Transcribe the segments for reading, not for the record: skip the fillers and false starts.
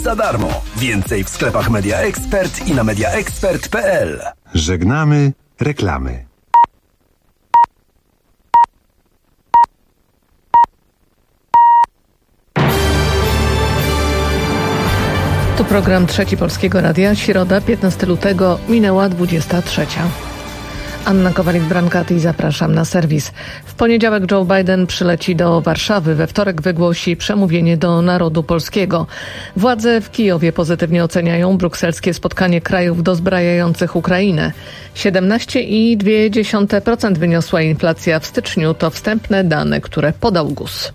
za darmo. Więcej w sklepach Media Expert i na mediaexpert.pl. Żegnamy reklamy. Tu program Trzeci Polskiego Radia. Środa, 15 lutego, minęła 23. Anna Kowalik-Brankaty i zapraszam na serwis. W poniedziałek Joe Biden przyleci do Warszawy. We wtorek wygłosi przemówienie do narodu polskiego. Władze w Kijowie pozytywnie oceniają brukselskie spotkanie krajów dozbrajających Ukrainę. 17,2% wyniosła inflacja w styczniu. To wstępne dane, które podał GUS.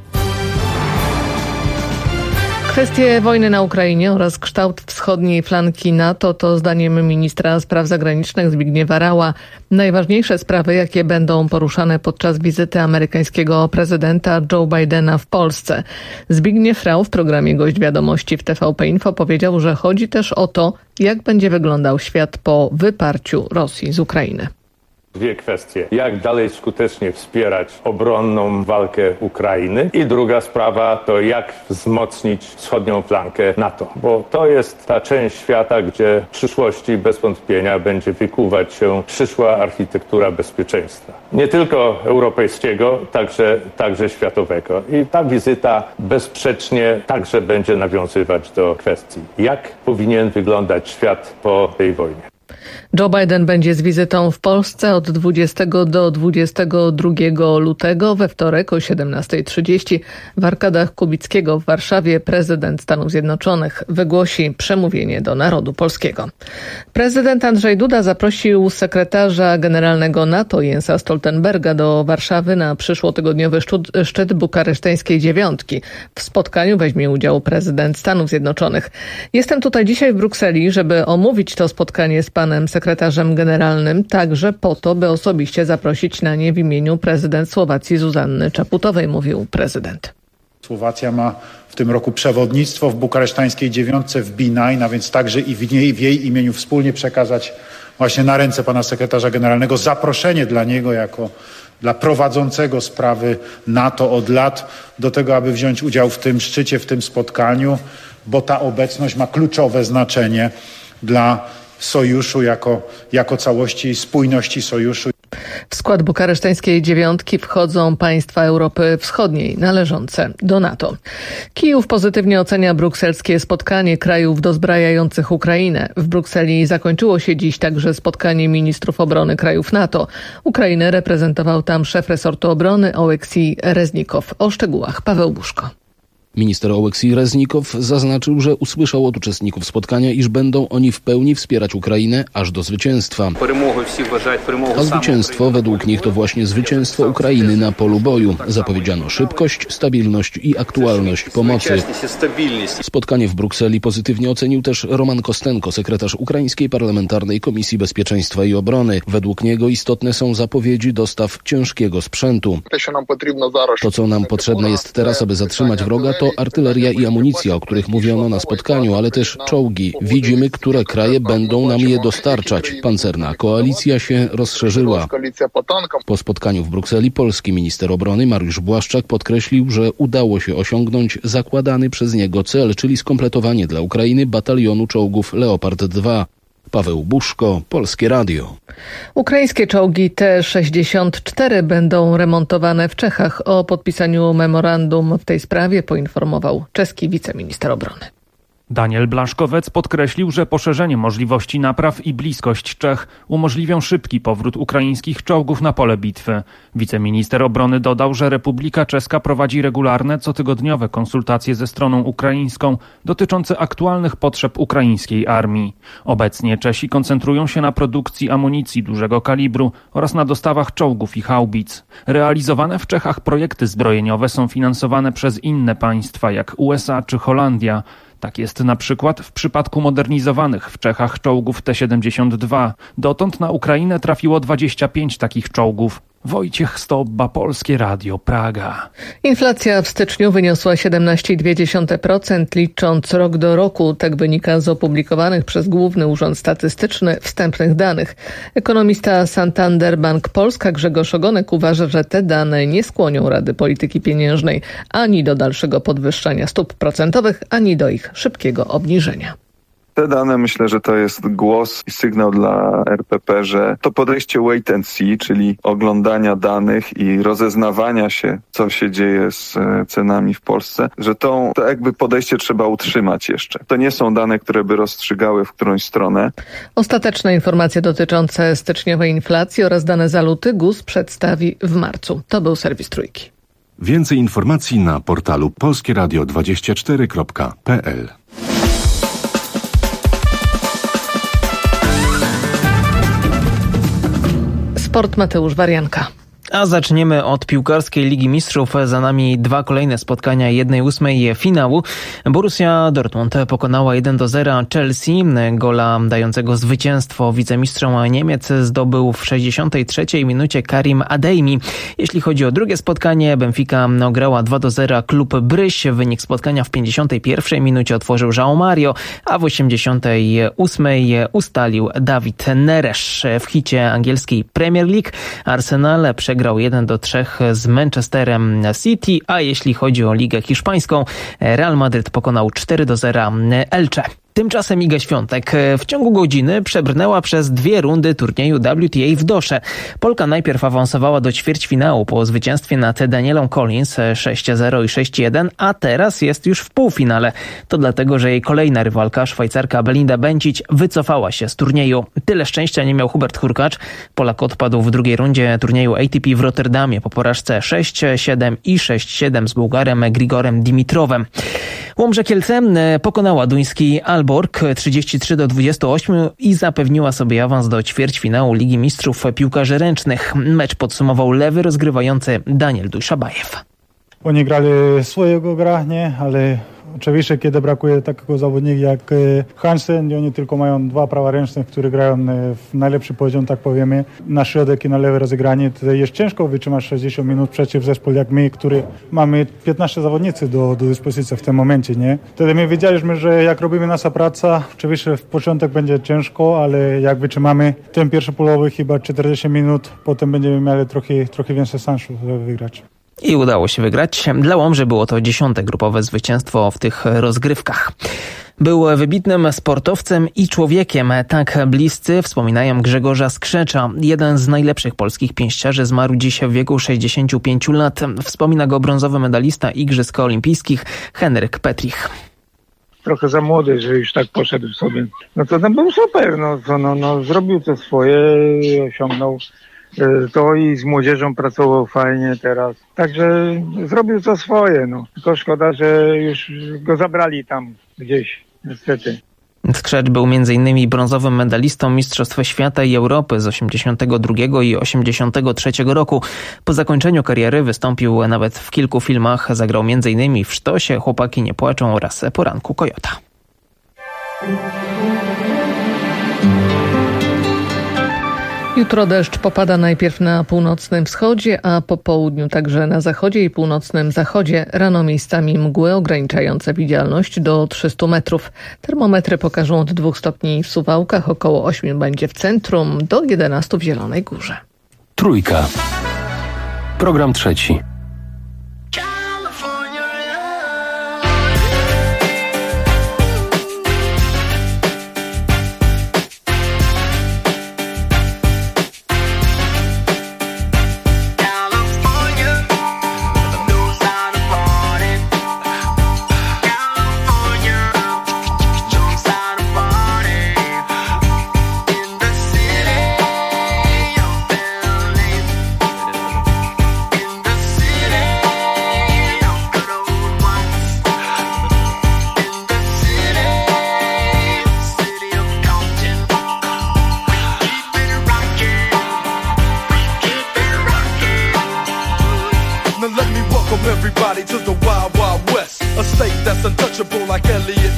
Kwestie wojny na Ukrainie oraz kształt wschodniej flanki NATO to zdaniem ministra spraw zagranicznych Zbigniewa Raua najważniejsze sprawy, jakie będą poruszane podczas wizyty amerykańskiego prezydenta Joe Bidena w Polsce. Zbigniew Rau w programie Gość Wiadomości w TVP Info powiedział, że chodzi też o to, jak będzie wyglądał świat po wyparciu Rosji z Ukrainy. Dwie kwestie. Jak dalej skutecznie wspierać obronną walkę Ukrainy i druga sprawa to jak wzmocnić wschodnią flankę NATO. Bo to jest ta część świata, gdzie w przyszłości bez wątpienia będzie wykuwać się przyszła architektura bezpieczeństwa. Nie tylko europejskiego, także światowego. I ta wizyta bezsprzecznie także będzie nawiązywać do kwestii, jak powinien wyglądać świat po tej wojnie. Joe Biden będzie z wizytą w Polsce od 20 do 22 lutego. We wtorek o 17:30 w Arkadach Kubickiego w Warszawie prezydent Stanów Zjednoczonych wygłosi przemówienie do narodu polskiego. Prezydent Andrzej Duda zaprosił sekretarza generalnego NATO Jensa Stoltenberga do Warszawy na przyszłotygodniowy szczyt bukareszteńskiej dziewiątki. W spotkaniu weźmie udział prezydent Stanów Zjednoczonych. Jestem tutaj dzisiaj w Brukseli, żeby omówić to spotkanie z panem sekretarzem generalnym, także po to, by osobiście zaprosić na nie w imieniu prezydent Słowacji Zuzanny Czaputowej, mówił prezydent. Słowacja ma w tym roku przewodnictwo w bukaresztańskiej dziewiątce w B9, a więc także i w jej imieniu wspólnie przekazać właśnie na ręce pana sekretarza generalnego zaproszenie dla niego jako dla prowadzącego sprawy NATO od lat do tego, aby wziąć udział w tym szczycie, w tym spotkaniu, bo ta obecność ma kluczowe znaczenie dla sojuszu jako całości, spójności sojuszu. W skład bukareszteńskiej dziewiątki wchodzą państwa Europy Wschodniej należące do NATO. Kijów pozytywnie ocenia brukselskie spotkanie krajów dozbrajających Ukrainę. W Brukseli zakończyło się dziś także spotkanie ministrów obrony krajów NATO. Ukrainę reprezentował tam szef resortu obrony Oleksij Reznikow. O szczegółach Paweł Buszko. Minister Oleksij Reznikow zaznaczył, że usłyszał od uczestników spotkania, iż będą oni w pełni wspierać Ukrainę aż do zwycięstwa. A zwycięstwo według nich to właśnie zwycięstwo Ukrainy na polu boju. Zapowiedziano szybkość, stabilność i aktualność pomocy. Spotkanie w Brukseli pozytywnie ocenił też Roman Kostenko, sekretarz Ukraińskiej Parlamentarnej Komisji Bezpieczeństwa i Obrony. Według niego istotne są zapowiedzi dostaw ciężkiego sprzętu. To, co nam potrzebne jest teraz, aby zatrzymać wroga, to artyleria i amunicja, o których mówiono na spotkaniu, ale też czołgi. Widzimy, które kraje będą nam je dostarczać. Pancerna koalicja się rozszerzyła. Po spotkaniu w Brukseli polski minister obrony Mariusz Błaszczak podkreślił, że udało się osiągnąć zakładany przez niego cel, czyli skompletowanie dla Ukrainy batalionu czołgów Leopard 2. Paweł Buszko, Polskie Radio. Ukraińskie czołgi T-64 będą remontowane w Czechach. O podpisaniu memorandum w tej sprawie poinformował czeski wiceminister obrony. Daniel Blaszkowec podkreślił, że poszerzenie możliwości napraw i bliskość Czech umożliwią szybki powrót ukraińskich czołgów na pole bitwy. Wiceminister obrony dodał, że Republika Czeska prowadzi regularne, cotygodniowe konsultacje ze stroną ukraińską dotyczące aktualnych potrzeb ukraińskiej armii. Obecnie Czesi koncentrują się na produkcji amunicji dużego kalibru oraz na dostawach czołgów i haubic. Realizowane w Czechach projekty zbrojeniowe są finansowane przez inne państwa jak USA czy Holandia. Tak jest na przykład w przypadku modernizowanych w Czechach czołgów T-72. Dotąd na Ukrainę trafiło 25 takich czołgów. Wojciech Stobba, Polskie Radio, Praga. Inflacja w styczniu wyniosła 17,2%, licząc rok do roku. Tak wynika z opublikowanych przez Główny Urząd Statystyczny wstępnych danych. Ekonomista Santander Bank Polska Grzegorz Ogonek uważa, że te dane nie skłonią Rady Polityki Pieniężnej ani do dalszego podwyższania stóp procentowych, ani do ich szybkiego obniżenia. Te dane, myślę, że to jest głos i sygnał dla RPP, że to podejście wait and see, czyli oglądania danych i rozeznawania się, co się dzieje z cenami w Polsce, że to jakby podejście trzeba utrzymać jeszcze. To nie są dane, które by rozstrzygały w którąś stronę. Ostateczne informacje dotyczące styczniowej inflacji oraz dane za luty GUS przedstawi w marcu. To był serwis Trójki. Więcej informacji na portalu polskieradio24.pl. Sport, Mateusz Warianka. A zaczniemy od piłkarskiej Ligi Mistrzów. Za nami 2 kolejne spotkania 1/8 finału. Borussia Dortmund pokonała 1-0 Chelsea. Gola dającego zwycięstwo wicemistrzom Niemiec zdobył w 63 minucie Karim Adeyemi. Jeśli chodzi o drugie spotkanie, Benfica grała 2-0 klub Bryś. Wynik spotkania w 51 minucie otworzył João Mario, a w 88 ustalił David Neres. W hicie angielskiej Premier League Arsenal przegrał 1-3 z Manchesterem City, a jeśli chodzi o Ligę Hiszpańską, Real Madryt pokonał 4-0 Elche. Tymczasem Iga Świątek w ciągu godziny przebrnęła przez 2 rundy turnieju WTA w Dosze. Polka najpierw awansowała do ćwierćfinału po zwycięstwie nad Danielą Collins 6-0 i 6-1, a teraz jest już w półfinale. To dlatego, że jej kolejna rywalka, Szwajcarka Belinda Bencic, wycofała się z turnieju. Tyle szczęścia nie miał Hubert Hurkacz. Polak odpadł w drugiej rundzie turnieju ATP w Rotterdamie po porażce 6-7 i 6-7 z Bułgarem Grigorem Dimitrowem. Łomża Kielce pokonała duński Aalborg 33-28 i zapewniła sobie awans do ćwierćfinału Ligi Mistrzów Piłkarzy Ręcznych. Mecz podsumował lewy rozgrywający Daniel Dujszabajew. Oni grali swojego gra, nie? Ale oczywiście kiedy brakuje takiego zawodnika jak Hansen i oni tylko mają 2 praworęcznych, które grają w najlepszy poziom, tak powiemy, na środek i na lewe rozegranie, to jest ciężko wytrzymać 60 minut przeciw zespół jak my, który mamy 15 zawodnicy do dyspozycji w tym momencie, nie? Wtedy my wiedzieliśmy, że jak robimy nasza praca, oczywiście w początek będzie ciężko, ale jak wytrzymamy ten pierwszy połowy chyba 40 minut, potem będziemy mieli trochę więcej szans, żeby wygrać. I udało się wygrać. Dla Łomży było to 10. grupowe zwycięstwo w tych rozgrywkach. Był wybitnym sportowcem i człowiekiem. Tak bliscy wspominają Grzegorza Skrzecza. Jeden z najlepszych polskich pięściarzy zmarł dziś w wieku 65 lat. Wspomina go brązowy medalista Igrzysk Olimpijskich Henryk Petrich. Trochę za młody, że już tak poszedł sobie. No to tam był super, zrobił to swoje, osiągnął to i z młodzieżą pracował fajnie teraz. Także zrobił to swoje, Tylko szkoda, że już go zabrali tam gdzieś, niestety. Skrzecz był m.in. brązowym medalistą Mistrzostw Świata i Europy z 82 i 83 roku. Po zakończeniu kariery wystąpił nawet w kilku filmach. Zagrał m.in. w Sztosie, Chłopaki nie płaczą oraz Poranku Kojota. Jutro deszcz popada najpierw na północnym wschodzie, a po południu także na zachodzie i północnym zachodzie. Rano miejscami mgły ograniczające widzialność do 300 metrów. Termometry pokażą od 2 stopni w Suwałkach, około 8 będzie w centrum, do 11 w Zielonej Górze. Trójka. Program trzeci.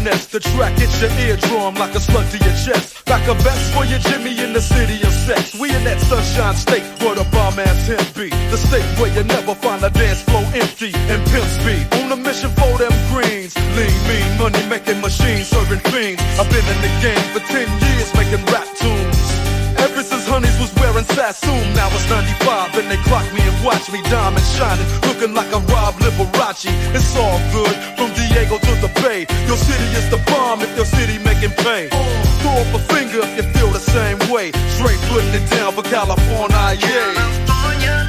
finesse. The track hits your eardrum like a slug to your chest. Like a vest for your Jimmy in the city of sex. We in that sunshine state where the bomb ass him be. The state where you never find a dance floor empty and pimp speed. On a mission for them greens. Lean, mean, money making machines, serving fiends. I've been in the game for 10 years making rap tunes. Ever since Honeys was wearing Sassoon, now it's 95 and they clock me and watch me diamond shining, looking like a Rob Liberace. It's all good from Diego to the Bay. Your city is the bomb if your city making pay. Throw up a finger if you feel the same way. Straight putting it down for California, yeah.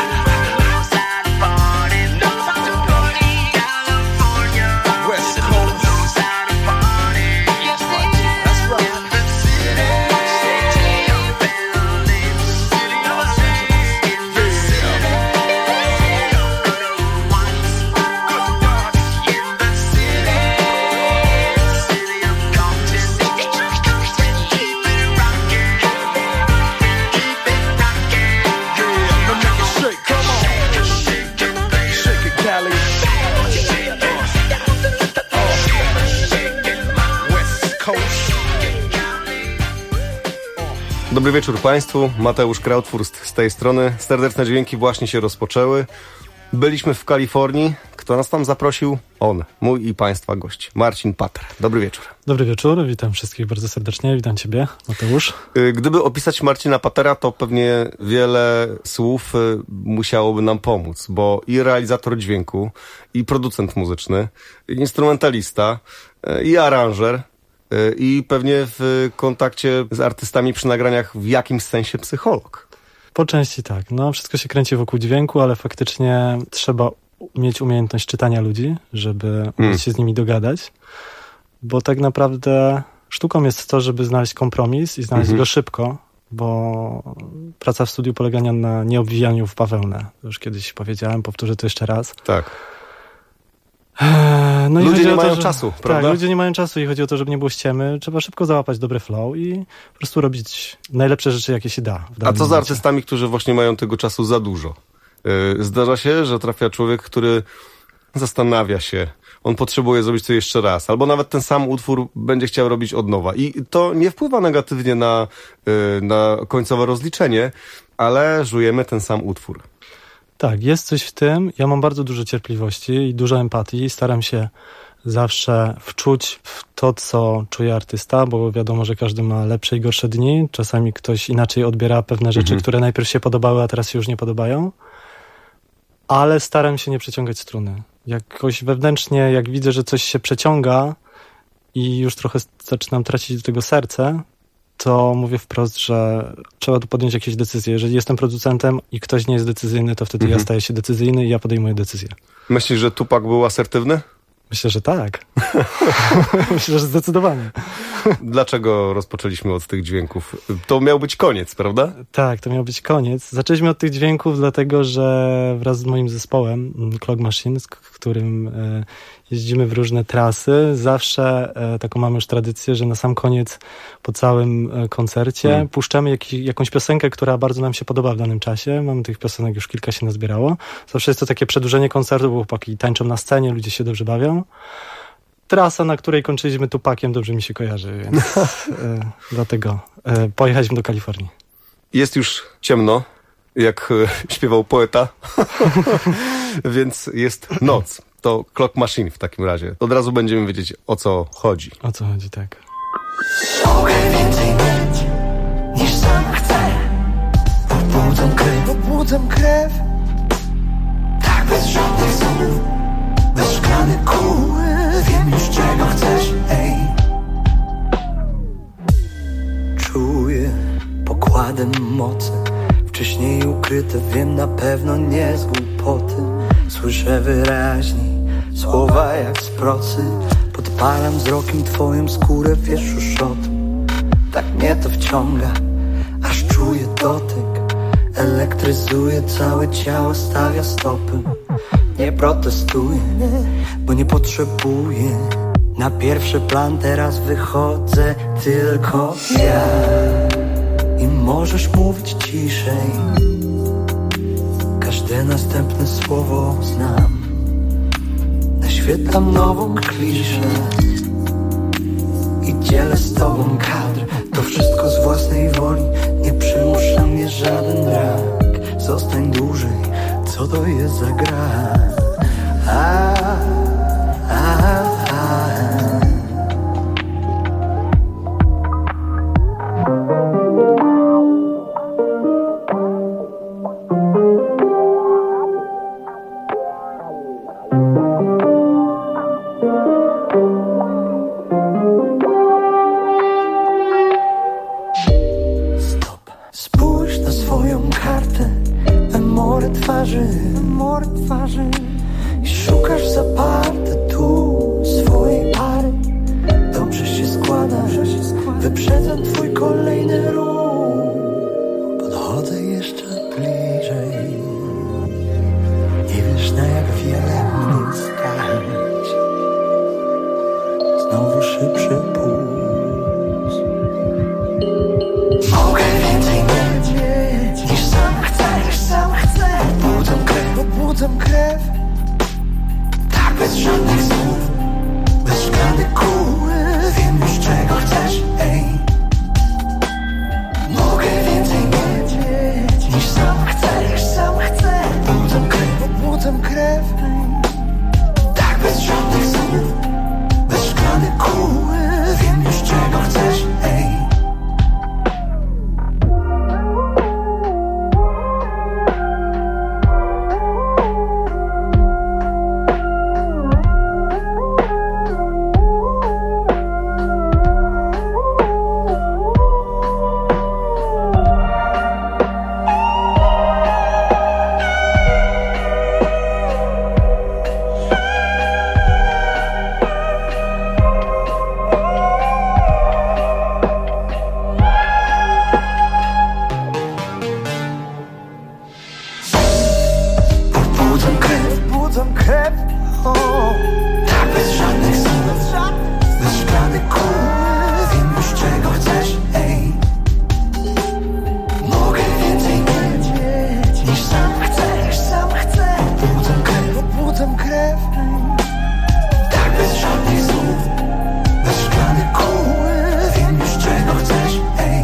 Dobry wieczór Państwu, Mateusz Krautfurst z tej strony. Serdeczne dźwięki właśnie się rozpoczęły. Byliśmy w Kalifornii. Kto nas tam zaprosił? On, mój i Państwa gość, Marcin Pater. Dobry wieczór. Dobry wieczór, witam wszystkich bardzo serdecznie, witam Ciebie, Mateusz. Gdyby opisać Marcina Patera, to pewnie wiele słów musiałoby nam pomóc, bo i realizator dźwięku, i producent muzyczny, i instrumentalista, i aranżer, i pewnie w kontakcie z artystami przy nagraniach w jakimś sensie psycholog. Po części tak. No, wszystko się kręci wokół dźwięku, ale faktycznie trzeba mieć umiejętność czytania ludzi, żeby umieć się z nimi dogadać. Bo tak naprawdę sztuką jest to, żeby znaleźć kompromis i znaleźć go szybko, bo praca w studiu polega na nieobwijaniu w bawełnę. Już kiedyś powiedziałem, powtórzę to jeszcze raz. Tak. No ludzie nie mają czasu, prawda? Tak, ludzie nie mają czasu i chodzi o to, żeby nie było ściemy. Trzeba szybko załapać dobry flow i po prostu robić najlepsze rzeczy, jakie się da. A co z artystami, którzy właśnie mają tego czasu za dużo? Zdarza się, że trafia człowiek, który zastanawia się, on potrzebuje zrobić to jeszcze raz, albo nawet ten sam utwór będzie chciał robić od nowa. I to nie wpływa negatywnie na końcowe rozliczenie, ale żujemy ten sam utwór. Tak, jest coś w tym. Ja mam bardzo dużo cierpliwości i dużo empatii. Staram się zawsze wczuć w to, co czuje artysta, bo wiadomo, że każdy ma lepsze i gorsze dni. Czasami ktoś inaczej odbiera pewne rzeczy, które najpierw się podobały, a teraz się już nie podobają. Ale staram się nie przeciągać struny. Jakoś wewnętrznie, jak widzę, że coś się przeciąga i już trochę zaczynam tracić do tego serce, to mówię wprost, że trzeba tu podjąć jakieś decyzje. Jeżeli jestem producentem i ktoś nie jest decyzyjny, to wtedy ja staję się decyzyjny i ja podejmuję decyzję. Myślisz, że Tupac był asertywny? Myślę, że tak. Myślę, że zdecydowanie. Dlaczego rozpoczęliśmy od tych dźwięków? To miał być koniec, prawda? Tak, to miał być koniec. Zaczęliśmy od tych dźwięków, dlatego że wraz z moim zespołem Clock Machine, z którym jeździmy w różne trasy, zawsze taką mamy już tradycję, że na sam koniec po całym koncercie puszczamy jakąś piosenkę, która bardzo nam się podoba w danym czasie. Mamy tych piosenek już kilka się nazbierało. Zawsze jest to takie przedłużenie koncertu, bo chłopaki tańczą na scenie, ludzie się dobrze bawią. Trasa, na której kończyliśmy Tupaciem, dobrze mi się kojarzy, więc dlatego pojechaliśmy do Kalifornii. Jest już ciemno, jak śpiewał poeta, więc jest noc. To Clock Machine w takim razie. Od razu będziemy wiedzieć, o co chodzi. O co chodzi, tak. Mogę więcej mieć, niż sam chcę. Pobudzam krew. Tak bez żadnych słów, bez szklanych kół. Wiem już czego chcesz, ej. Czuję pokładem mocy, wcześniej ukryte, wiem na pewno nie z głupoty. Słyszę wyraźniej słowa jak z procy. Podpalam wzrokiem twoją skórę, wiesz już o tym. Tak mnie to wciąga, aż czuję dotyk. Elektryzuje całe ciało, stawia stopy. Nie protestuję, bo nie potrzebuję. Na pierwszy plan teraz wychodzę tylko ja. I możesz mówić ciszej, każde następne słowo znam. Naświetlam nową kliszę, dzielę z tobą kadr. To wszystko z własnej woli, nie przymusza mnie żaden brak. Zostań dłużej, co to jest za gra? Spójrz na swoją kartę, memory twarzy i szukasz zaparte tu swojej pary. Dobrze się składa, wyprzedzam twój kolejny ruch. Podchodzę jeszcze bliżej, nie wiesz na jak wiele mnie stać. Znowu szybszy puls. Mogę więcej mieć niż sam chcę. Pobudzam krew, tak bez żadnych słów, bez szklanych kół. Wiem już czego chcesz, ej. Mogę więcej mieć niż sam chcę. Pobudzam krew, tak bez żadnych słów, bez szklanych kół. Wiem już czego chcesz, ej. Budzam krew, tak bez żadnych słów, bez szklanych kół. Wiem już czego chcesz, ej. Mogę więcej mieć niż sam chcę. Pobudzam krew, tak bez żadnych słów, bez szklanych kół. Wiem już czego chcesz, ej.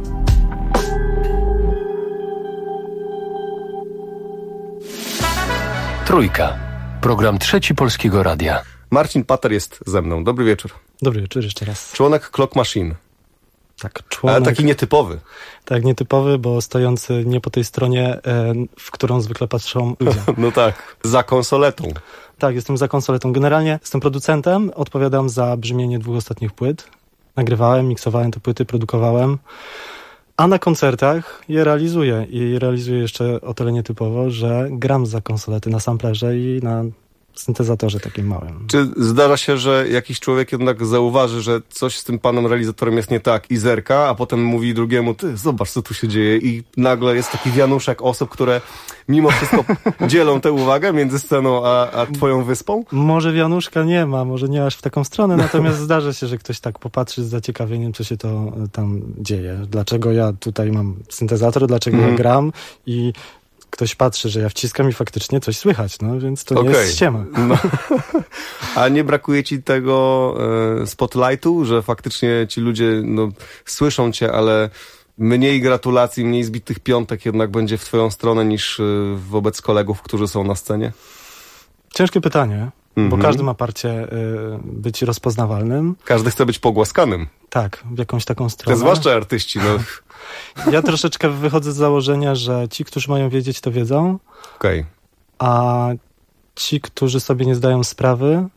Trójka. Program Trzeci Polskiego Radia. Marcin Pater jest ze mną. Dobry wieczór. Dobry wieczór jeszcze raz. Członek Clock Machine. Tak, członek. Ale taki nietypowy. Tak, nietypowy, bo stojący nie po tej stronie, w którą zwykle patrzą ludzie. No tak, za konsoletą. Tak, jestem za konsoletą. Generalnie jestem producentem, odpowiadam za brzmienie 2 ostatnich płyt. Nagrywałem, miksowałem te płyty, produkowałem. A na koncertach je realizuję. I realizuję jeszcze o tyle nietypowo, że gram za konsolety na samplerze i na syntezatorze takim małym. Czy zdarza się, że jakiś człowiek jednak zauważy, że coś z tym panem realizatorem jest nie tak i zerka, a potem mówi drugiemu, ty zobacz co tu się dzieje i nagle jest taki wianuszek osób, które mimo wszystko dzielą tę uwagę między sceną a twoją wyspą? Może wianuszka nie ma, może nie aż w taką stronę, natomiast zdarza się, że ktoś tak popatrzy z zaciekawieniem, co się to tam dzieje. Dlaczego ja tutaj mam syntezator, dlaczego ja gram i ktoś patrzy, że ja wciskam i faktycznie coś słychać, no więc to nie jest ściema. No. A nie brakuje ci tego spotlightu, że faktycznie ci ludzie słyszą cię, ale mniej gratulacji, mniej zbitych piątek jednak będzie w twoją stronę niż wobec kolegów, którzy są na scenie? Ciężkie pytanie, bo każdy ma parcie być rozpoznawalnym. Każdy chce być pogłaskanym. Tak, w jakąś taką stronę. Zwłaszcza artyści, no. Ja troszeczkę wychodzę z założenia, że ci, którzy mają wiedzieć, to wiedzą. A ci, którzy sobie nie zdają sprawy,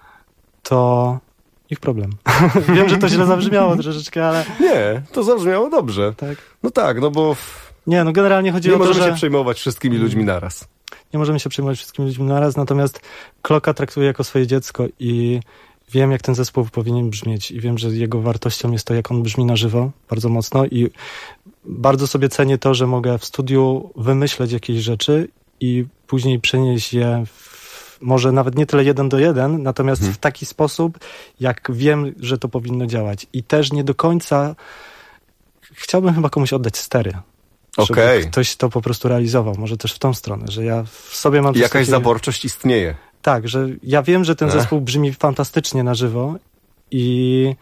to ich problem. Wiem, że to źle zabrzmiało troszeczkę, ale... Nie, to zabrzmiało dobrze. Tak? No tak, no bo... Nie, no generalnie chodzi o to, że... Nie możemy się przejmować wszystkimi ludźmi naraz. Nie możemy się przejmować wszystkimi ludźmi naraz, natomiast Clocka traktuję jako swoje dziecko i wiem, jak ten zespół powinien brzmieć i wiem, że jego wartością jest to, jak on brzmi na żywo, bardzo mocno i bardzo sobie cenię to, że mogę w studiu wymyśleć jakieś rzeczy i później przenieść je może nawet nie tyle 1 do 1, natomiast w taki sposób, jak wiem, że to powinno działać. I też nie do końca chciałbym chyba komuś oddać stery. Żeby ktoś to po prostu realizował. Może też w tą stronę, że ja w sobie mam... Jakaś zaborczość istnieje. Tak, że ja wiem, że ten zespół brzmi fantastycznie na żywo i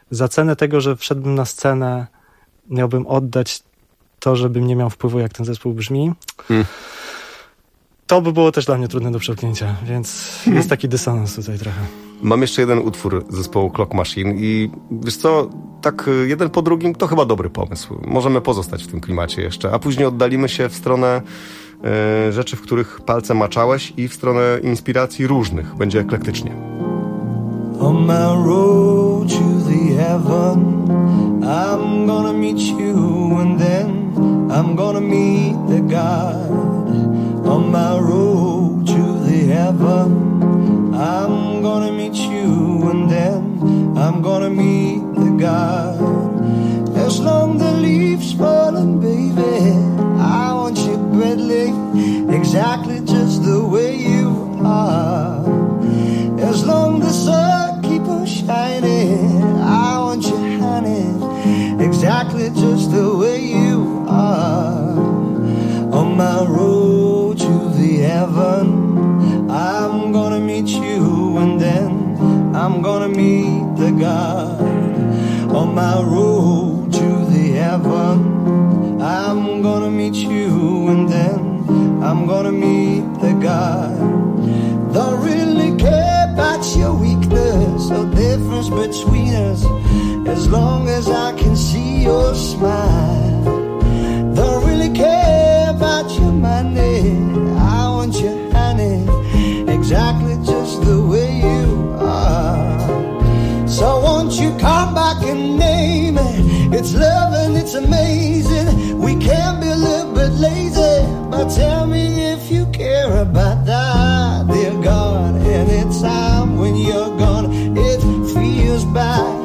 za cenę tego, że wszedłbym na scenę, miałbym oddać to, żebym nie miał wpływu, jak ten zespół brzmi. To by było też dla mnie trudne do przełknięcia, więc jest taki dysonans tutaj trochę. Mam jeszcze jeden utwór zespołu Clock Machine i wiesz co, tak jeden po drugim to chyba dobry pomysł. Możemy pozostać w tym klimacie jeszcze, a później oddalimy się w stronę rzeczy, w których palce maczałeś i w stronę inspiracji różnych. Będzie eklektycznie. On my road to the heaven, I'm gonna meet you and then I'm gonna meet the God. On my road to the heaven, I'm gonna meet you and then I'm gonna meet the God. As long the leaves falling, baby, I want you badly, exactly just the way you are. As long the sun keeps on shining, I want you, honey, exactly just the way you are. On my road to the heaven, I'm gonna meet you and then I'm gonna meet the God. On my road to the heaven, I'm gonna meet you and then I'm gonna meet the God. Don't really care about your weakness or difference between us, as long as I can see your smile. Don't really care about your money, I want you, honey, exactly just the way you are. So won't you come back and name it? It's love and it's amazing. We can be a little bit lazy, but tell me if you care about that, dear God. Anytime when you're gone, it feels bad.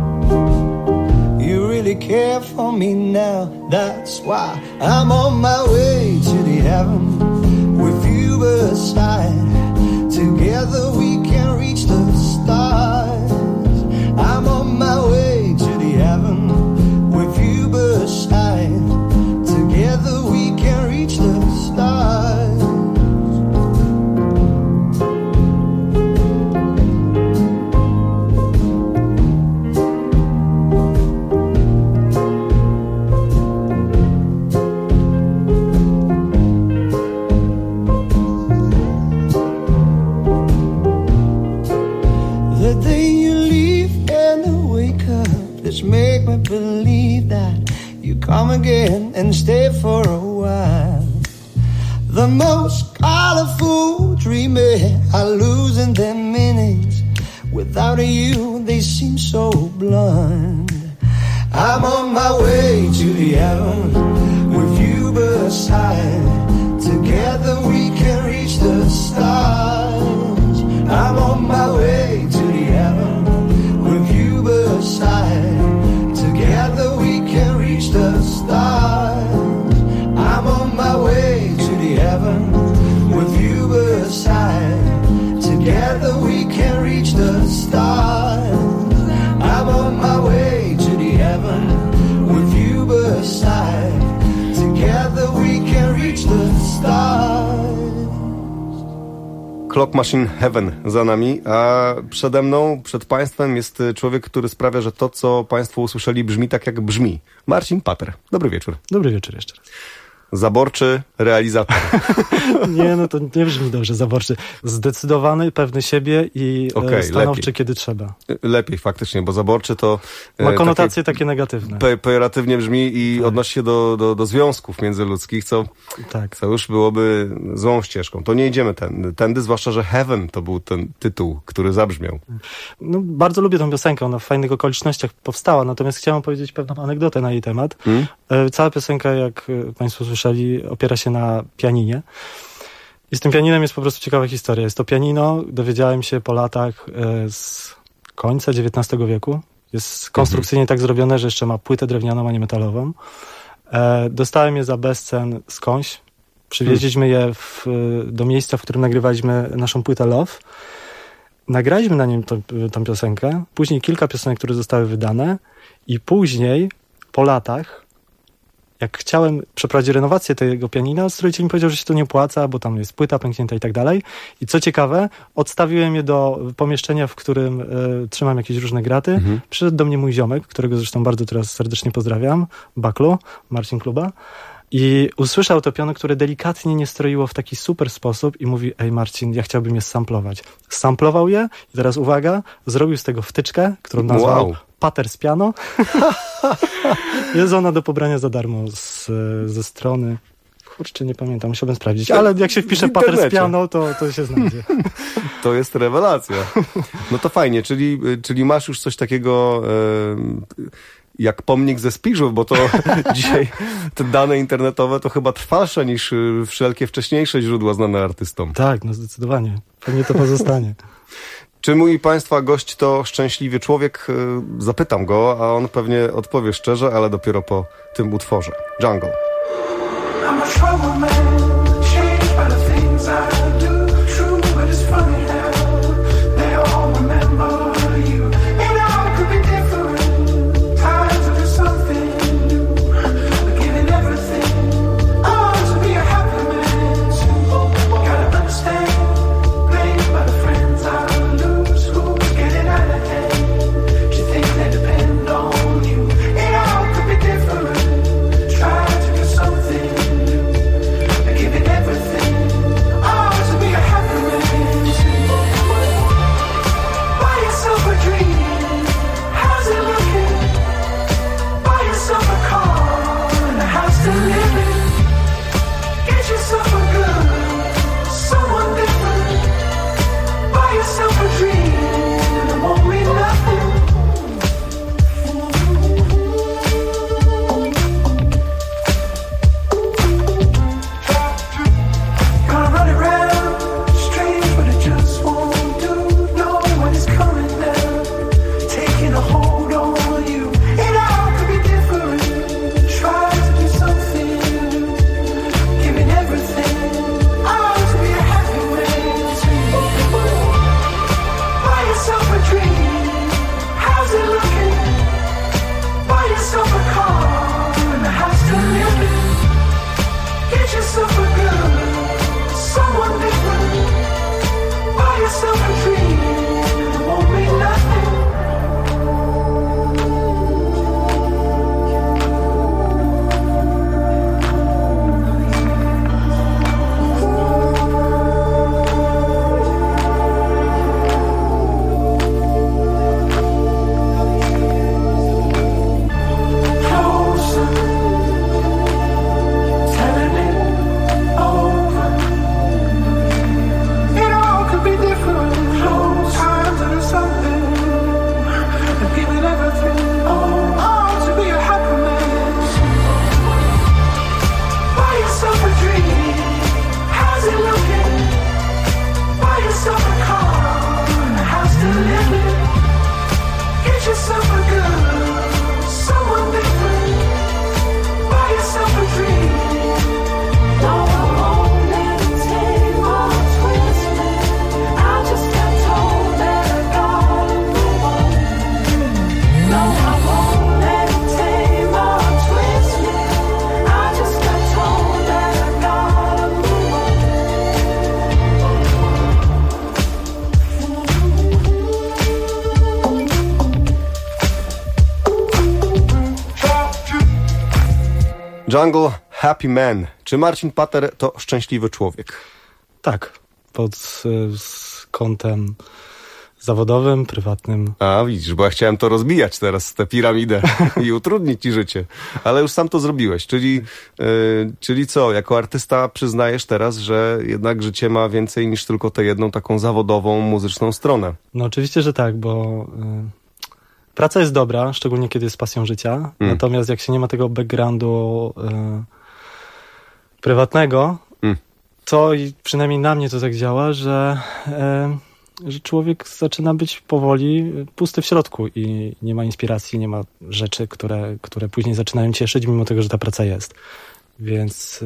You really care for me now, that's why I'm on my way to the heaven with you beside. Together we can reach the stars. I'm on my way to the heaven with you beside. Together we can reach the stars. The day you leave and I wake up, just make me believe that you come again and stay for a while. The most colorful dreaming are losing their meanings. Without you, they seem so blunt. I'm on my way to the heaven with you beside. Together we can reach the stars. I'm on my way to the heaven with you beside. Together we can reach the stars. I'm on my way to the heaven with you beside. Together we can reach the stars. I'm on my way to the heaven with you beside. Together we can reach the stars. Clock Machine Heaven za nami, a przede mną, przed państwem jest człowiek, który sprawia, że to, co państwo usłyszeli, brzmi tak, jak brzmi. Marcin Pater. Dobry wieczór. Dobry wieczór jeszcze raz. Zaborczy realizator. Nie, no to nie brzmi dobrze, zaborczy. Zdecydowany, pewny siebie i stanowczy, lepiej. Kiedy trzeba. Lepiej faktycznie, bo zaborczy to... Ma konotacje takie negatywne. Pejoratywnie brzmi i tak. Odnosi się do związków międzyludzkich, co już byłoby złą ścieżką. To nie idziemy tędy, zwłaszcza, że Heaven to był ten tytuł, który zabrzmiał. No, bardzo lubię tę piosenkę, ona w fajnych okolicznościach powstała, natomiast chciałem powiedzieć pewną anegdotę na jej temat. Cała piosenka, jak państwo słyszeli, opiera się na pianinie. I z tym pianinem jest po prostu ciekawa historia. Jest to pianino, dowiedziałem się po latach z końca XIX wieku. Jest konstrukcyjnie tak zrobione, że jeszcze ma płytę drewnianą, a nie metalową. Dostałem je za bezcen skądś. Przywieźliśmy je do miejsca, w którym nagrywaliśmy naszą płytę Love. Nagraliśmy na nim tą piosenkę. Później kilka piosenek, które zostały wydane. I później, po latach, jak chciałem przeprowadzić renowację tego pianina, stроитель mi powiedział, że się to nie opłaca, bo tam jest płyta pęknięta i tak dalej. I co ciekawe, odstawiłem je do pomieszczenia, w którym trzymam jakieś różne graty. Przyszedł do mnie mój ziomek, którego zresztą bardzo teraz serdecznie pozdrawiam, Baklu, Marcin Kluba. I usłyszał to piano, które delikatnie nie stroiło w taki super sposób i mówi: ej Marcin, ja chciałbym je samplować. Samplował je i teraz uwaga, zrobił z tego wtyczkę, którą nazwał Pater z piano. Jest ona do pobrania za darmo ze strony... Kurczę, nie pamiętam, musiałbym sprawdzić. Ale jak się wpisze Pater z piano, to się znajdzie. To jest rewelacja. No to fajnie, czyli masz już coś takiego... jak pomnik ze Spiżów, bo to dzisiaj te dane internetowe to chyba trwalsze niż wszelkie wcześniejsze źródła znane artystom. Tak, no zdecydowanie. Pewnie to pozostanie. Czy mój Państwa gość to szczęśliwy człowiek? Zapytam go, a on pewnie odpowie szczerze, ale dopiero po tym utworze. Jungle. Jungle, Happy Man. Czy Marcin Pater to szczęśliwy człowiek? Tak, pod kątem zawodowym, prywatnym. A widzisz, bo ja chciałem to rozbijać teraz, tę piramidę i utrudnić ci życie. Ale już sam to zrobiłeś. Czyli co, jako artysta przyznajesz teraz, że jednak życie ma więcej niż tylko tę jedną taką zawodową, muzyczną stronę? No oczywiście, że tak, bo praca jest dobra, szczególnie kiedy jest pasją życia. Natomiast jak się nie ma tego backgroundu prywatnego, to i przynajmniej na mnie to tak działa, że człowiek zaczyna być powoli pusty w środku i nie ma inspiracji, nie ma rzeczy, które później zaczynają cieszyć, mimo tego, że ta praca jest. Więc...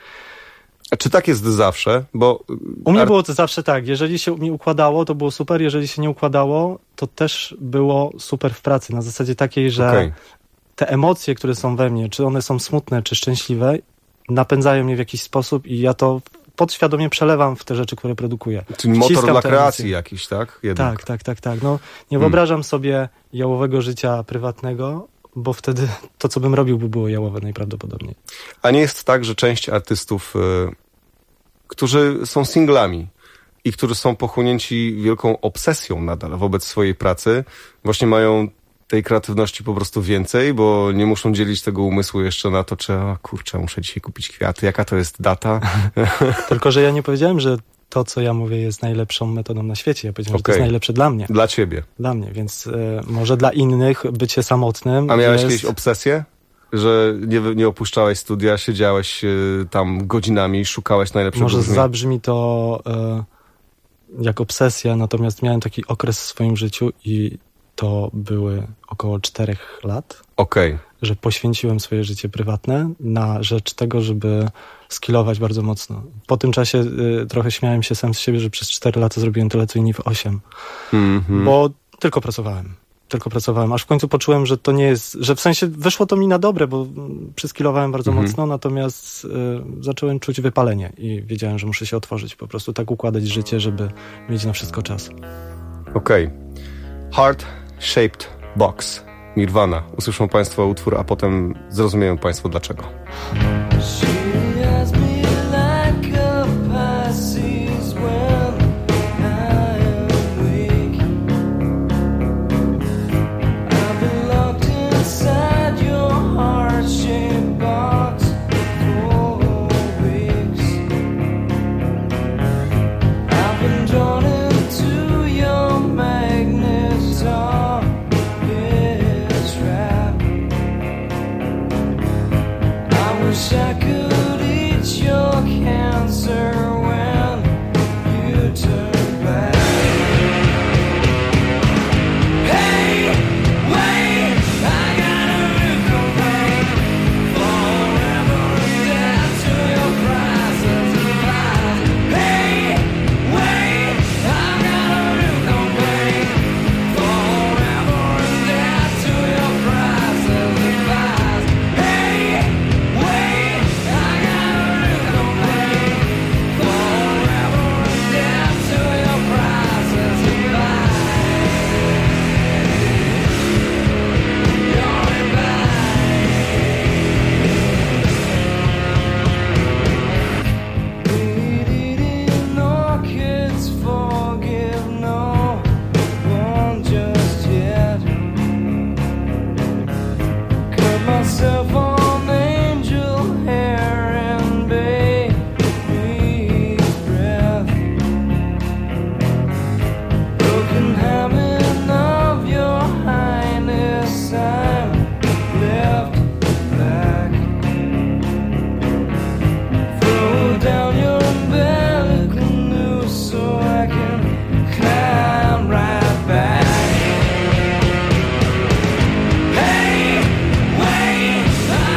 A czy tak jest zawsze? Bo u mnie było to zawsze tak. Jeżeli się mi układało, to było super. Jeżeli się nie układało, to też było super w pracy. Na zasadzie takiej, że te emocje, które są we mnie, czy one są smutne, czy szczęśliwe, napędzają mnie w jakiś sposób i ja to podświadomie przelewam w te rzeczy, które produkuję. Czyli motor dla kreacji jakiś, tak? Jednak. Tak. No, nie wyobrażam sobie jałowego życia prywatnego, bo wtedy to, co bym robił, by było jałowe najprawdopodobniej. A nie jest tak, że część artystów, którzy są singlami i którzy są pochłonięci wielką obsesją nadal wobec swojej pracy, właśnie mają tej kreatywności po prostu więcej, bo nie muszą dzielić tego umysłu jeszcze na to, czy muszę dzisiaj kupić kwiaty, jaka to jest data. Tylko, że ja nie powiedziałem, że to, co ja mówię, jest najlepszą metodą na świecie. Ja powiedziałem, że to jest najlepsze dla mnie. Dla ciebie. Dla mnie, więc może dla innych bycie samotnym. A miałeś jakieś obsesje? Że nie opuszczałeś studia, siedziałeś tam godzinami i szukałeś najlepszego Może brzmienia? zabrzmi to jak obsesja, natomiast miałem taki okres w swoim życiu i to były około 4 lat, że poświęciłem swoje życie prywatne na rzecz tego, żeby skillować bardzo mocno. Po tym czasie trochę śmiałem się sam z siebie, że przez 4 lata zrobiłem tyle, co inni w 8. Bo tylko pracowałem, aż w końcu poczułem, że to nie jest, że w sensie wyszło to mi na dobre, bo przyskillowałem bardzo mocno, natomiast zacząłem czuć wypalenie i wiedziałem, że muszę się otworzyć, po prostu tak układać życie, żeby mieć na wszystko czas. Heart Shaped Box, Nirvana. Usłyszą Państwo utwór, a potem zrozumieją Państwo dlaczego. I could eat your cancer when you turn back. Hey, wait, I got a little pain. Forever dead to your prices of lies. Hey, wait, I got a little pain. Forever dead to your prices of lies. Hey, wait, I got a little pain. Forever dead to your prices of lies. You're in bleeding orchids, forgive no one just yet. Cut myself on angel hair and baby's breath. Broken habit of your highness, I'm left back. Throw down your umbilical noose so I can climb right back. Hey, wait, I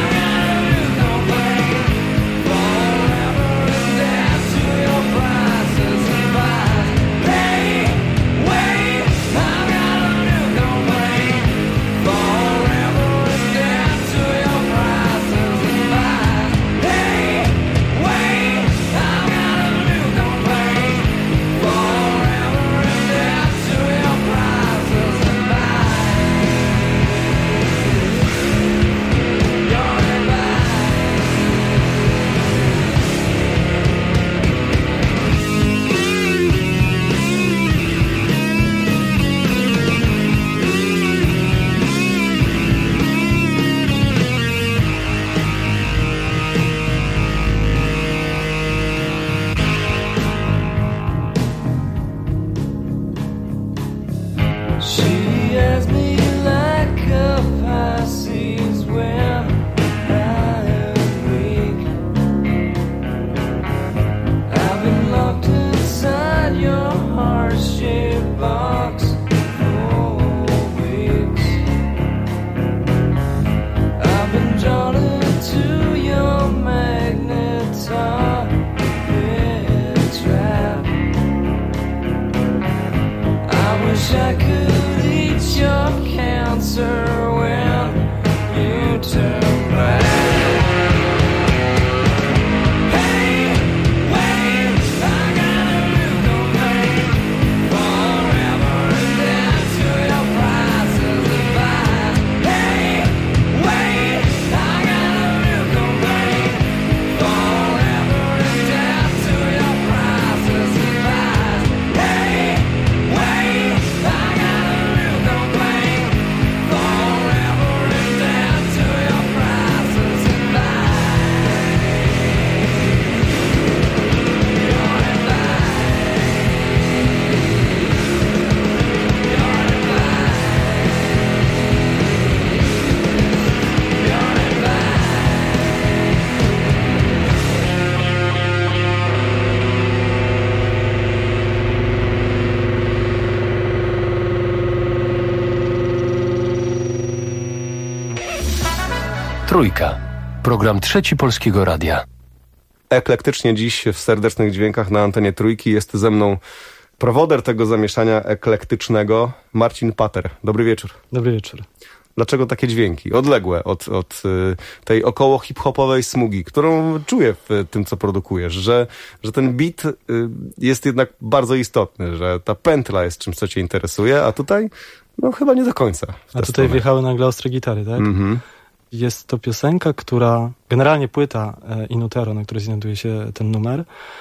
Trójka. Program Trzeci Polskiego Radia. Eklektycznie dziś w Serdecznych Dźwiękach na antenie Trójki jest ze mną prowoder tego zamieszania eklektycznego, Marcin Pater. Dobry wieczór. Dobry wieczór. Dlaczego takie dźwięki? Odległe od tej około hip-hopowej smugi, którą czuję w tym, co produkujesz, że ten beat jest jednak bardzo istotny, że ta pętla jest czymś, co cię interesuje, a tutaj no chyba nie do końca. A tutaj wjechały nagle ostre gitary, tak? Mhm. Jest to piosenka, która, generalnie płyta In Utero, na której znajduje się ten numer,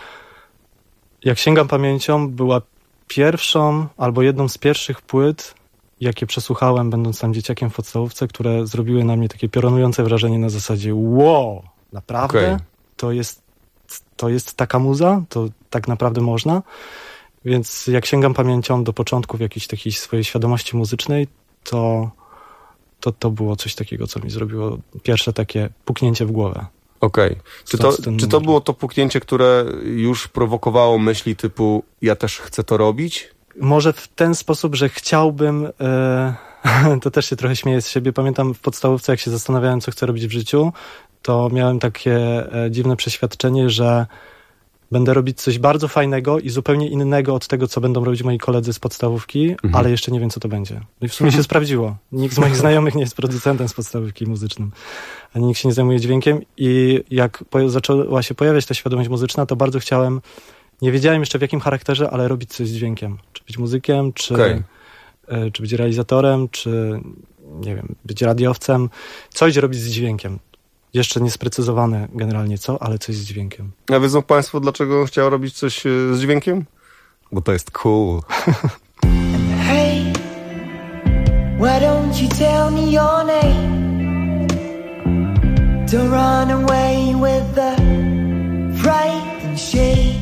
jak sięgam pamięcią, była pierwszą albo jedną z pierwszych płyt, jakie przesłuchałem, będąc tam dzieciakiem w podstawówce, które zrobiły na mnie takie piorunujące wrażenie na zasadzie wow, naprawdę? Okay. To jest taka muza? To tak naprawdę można? Więc jak sięgam pamięcią do początków jakiejś takiej swojej świadomości muzycznej, to było coś takiego, co mi zrobiło pierwsze takie puknięcie w głowę. Okej. Czy to było to puknięcie, które już prowokowało myśli typu ja też chcę to robić? Może w ten sposób, że chciałbym, to też się trochę śmieję z siebie. Pamiętam w podstawówce, jak się zastanawiałem, co chcę robić w życiu, to miałem takie dziwne przeświadczenie, że będę robić coś bardzo fajnego i zupełnie innego od tego, co będą robić moi koledzy z podstawówki, ale jeszcze nie wiem, co to będzie. No i w sumie się sprawdziło. Nikt z moich znajomych nie jest producentem z podstawówki muzycznym, ani nikt się nie zajmuje dźwiękiem i jak zaczęła się pojawiać ta świadomość muzyczna, to bardzo chciałem, nie wiedziałem jeszcze w jakim charakterze, ale robić coś z dźwiękiem. Czy być muzykiem, czy być realizatorem, czy nie wiem, być radiowcem. Coś robić z dźwiękiem. Jeszcze niesprecyzowane generalnie co, ale coś z dźwiękiem. A wiedzą państwo, dlaczego chciał robić coś z dźwiękiem? Bo to jest cool. Hey, why don't you tell me your name? Don't run away with the fright and shame.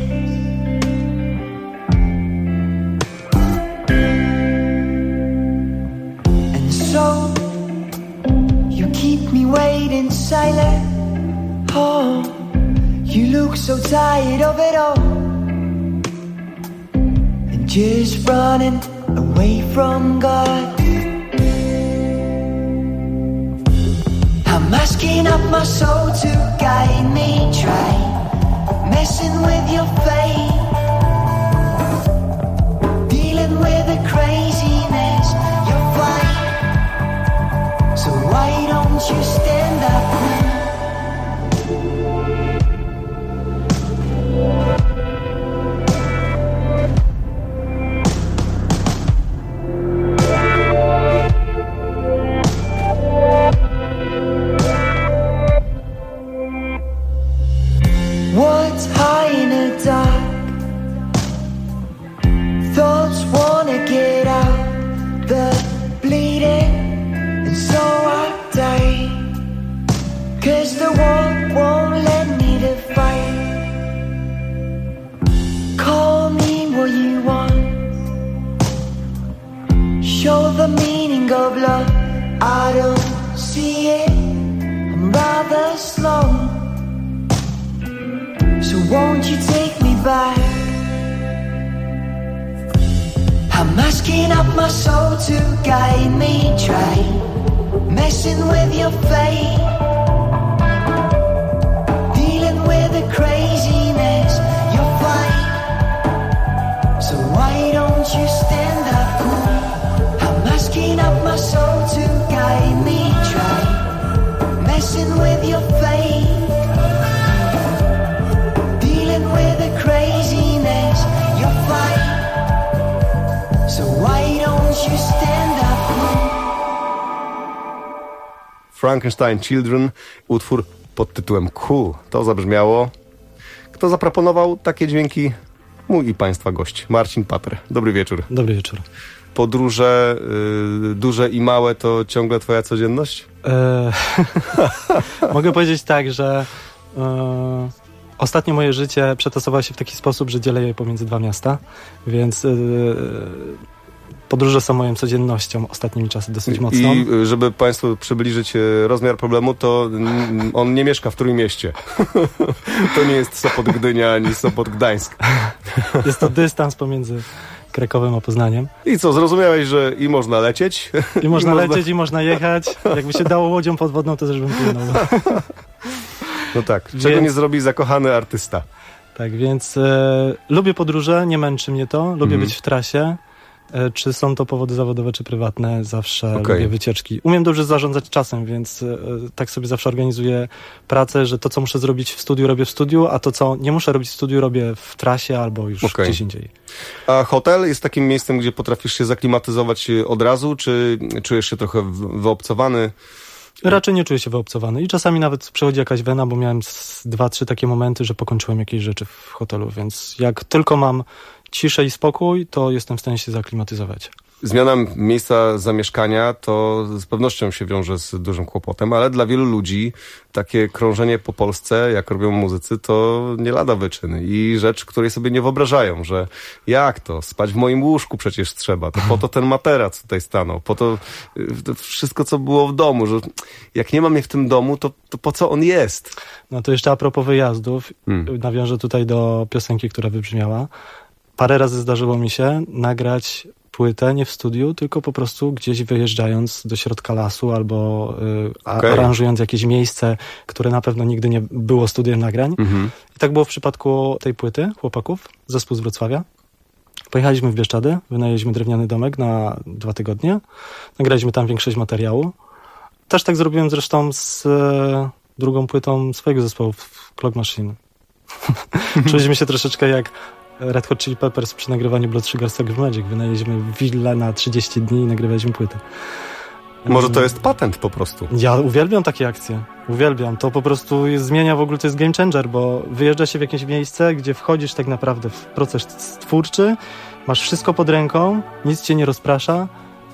And so you keep me waiting silent. Oh, you look so tired of it all, and just running away from God. I'm asking up my soul to guide me, try messing with your faith, dealing with the craziness you're flying. So why don't you stand up? What's high in the dark? Thoughts wanna get out, the bleeding, and so I die. 'Cause the war won't let me to fight. Call me what you want, show the meaning of love. I don't see it, I'm rather slow. So won't you take me back? I'm asking up my soul to guide me, try messing with your fate, dealing with the craziness you're fighting. So why don't you stand up? I'm asking up my soul to guide me, try messing with your fate, with the craziness you're fighting. So why don't you stand up? Frankenstein Children, utwór pod tytułem Cool. To zabrzmiało. Kto zaproponował takie dźwięki? Mój i państwa gość, Marcin Pater. Dobry wieczór. Dobry wieczór. Podróże duże i małe to ciągle twoja codzienność? Mogę powiedzieć tak, że ostatnio moje życie przetasowało się w taki sposób, że dzielę je pomiędzy dwa miasta, więc podróże są moją codziennością ostatnimi czasy dosyć mocno. I żeby państwu przybliżyć rozmiar problemu, to on nie mieszka w Trójmieście. To nie jest Sopot Gdynia, ani Sopot Gdańsk. Jest to dystans pomiędzy Krakowem a Poznaniem. I co, zrozumiałeś, że i można lecieć? I można lecieć, i można jechać. Jakby się dało łodzią podwodną, to też bym płynął. No tak, czego nie zrobi zakochany artysta. Tak, więc lubię podróże, nie męczy mnie to, lubię być w trasie. Czy są to powody zawodowe, czy prywatne, zawsze lubię wycieczki. Umiem dobrze zarządzać czasem, więc tak sobie zawsze organizuję pracę, że to, co muszę zrobić w studiu, robię w studiu, a to, co nie muszę robić w studiu, robię w trasie albo już gdzieś indziej. A hotel jest takim miejscem, gdzie potrafisz się zaklimatyzować od razu, czy czujesz się trochę wyobcowany? Raczej nie czuję się wyobcowany i czasami nawet przychodzi jakaś wena, bo miałem 2-3 takie momenty, że pokończyłem jakieś rzeczy w hotelu, więc jak tylko mam ciszę i spokój, to jestem w stanie się zaklimatyzować. Zmiana miejsca zamieszkania to z pewnością się wiąże z dużym kłopotem, ale dla wielu ludzi takie krążenie po Polsce, jak robią muzycy, to nie lada wyczyn i rzecz, której sobie nie wyobrażają, że jak to, spać w moim łóżku przecież trzeba, to po to ten materac tutaj stanął, po to wszystko, co było w domu, że jak nie ma mnie w tym domu, to po co on jest? No to jeszcze a propos wyjazdów, nawiążę tutaj do piosenki, która wybrzmiała. Parę razy zdarzyło mi się nagrać płytę nie w studiu, tylko po prostu gdzieś wyjeżdżając do środka lasu albo aranżując jakieś miejsce, które na pewno nigdy nie było studiem nagrań. I tak było w przypadku tej płyty chłopaków, zespół z Wrocławia. Pojechaliśmy w Bieszczady, wynajęliśmy drewniany domek na 2 tygodnie. Nagraliśmy tam większość materiału. Też tak zrobiłem zresztą z drugą płytą swojego zespołu, Clock Machine. Czuliśmy się troszeczkę jak Red Hot Chili Peppers przy nagrywaniu Blood Sugar Sex Magic. Wynajęliśmy willę na 30 dni i nagrywaliśmy płytę. Może to jest patent po prostu. Ja uwielbiam takie akcje. Uwielbiam. To po prostu zmienia w ogóle, to jest game changer, bo wyjeżdża się w jakieś miejsce, gdzie wchodzisz tak naprawdę w proces twórczy, masz wszystko pod ręką, nic cię nie rozprasza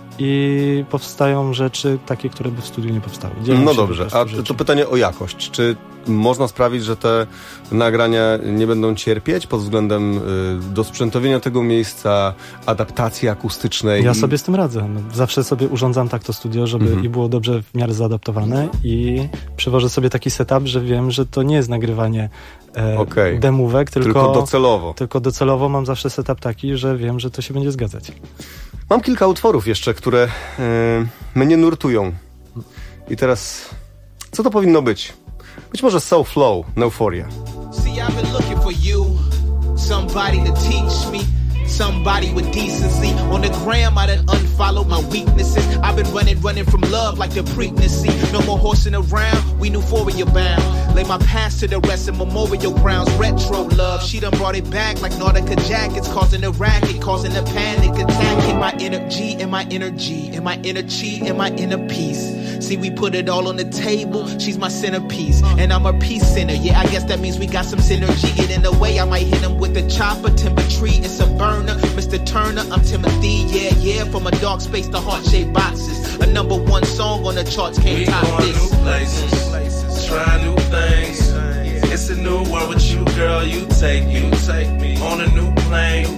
i powstają rzeczy takie, które by w studiu nie powstały. No dobrze, a to pytanie o jakość. Czy można sprawić, że te nagrania nie będą cierpieć pod względem dosprzętowienia tego miejsca, adaptacji akustycznej? Ja sobie z tym radzę. Zawsze sobie urządzam tak to studio, żeby i było dobrze w miarę zaadaptowane i przywożę sobie taki setup, że wiem, że to nie jest nagrywanie demówek, tylko docelowo. Tylko docelowo mam zawsze setup taki, że wiem, że to się będzie zgadzać. Mam kilka utworów jeszcze, które mnie nurtują. I teraz, co to powinno być? Być może Soul Flow, Euphoria. See, I've been looking for you, somebody to teach me, somebody with decency. On the gram, I done unfollowed my weaknesses. I've been running from love like the pregnancy. No more horsing around, we knew euphoria bound. Lay my past to the rest of memorial grounds. Retro love, she done brought it back like Nautica jackets, causing a racket, causing a panic attack. In my energy, in my energy, in my inner chi, in my inner peace. See, we put it all on the table. She's my centerpiece, and I'm a peace center. Yeah, I guess that means we got some synergy. Get in the way, I might hit him with a chopper, timber tree, it's a burner. Mr. Turner, I'm Timothy. Yeah, from a dark space to heart-shaped boxes. A #1 song on the charts can't top this. We going new places, try new things. It's a new world with you, girl. You take me on a new plane.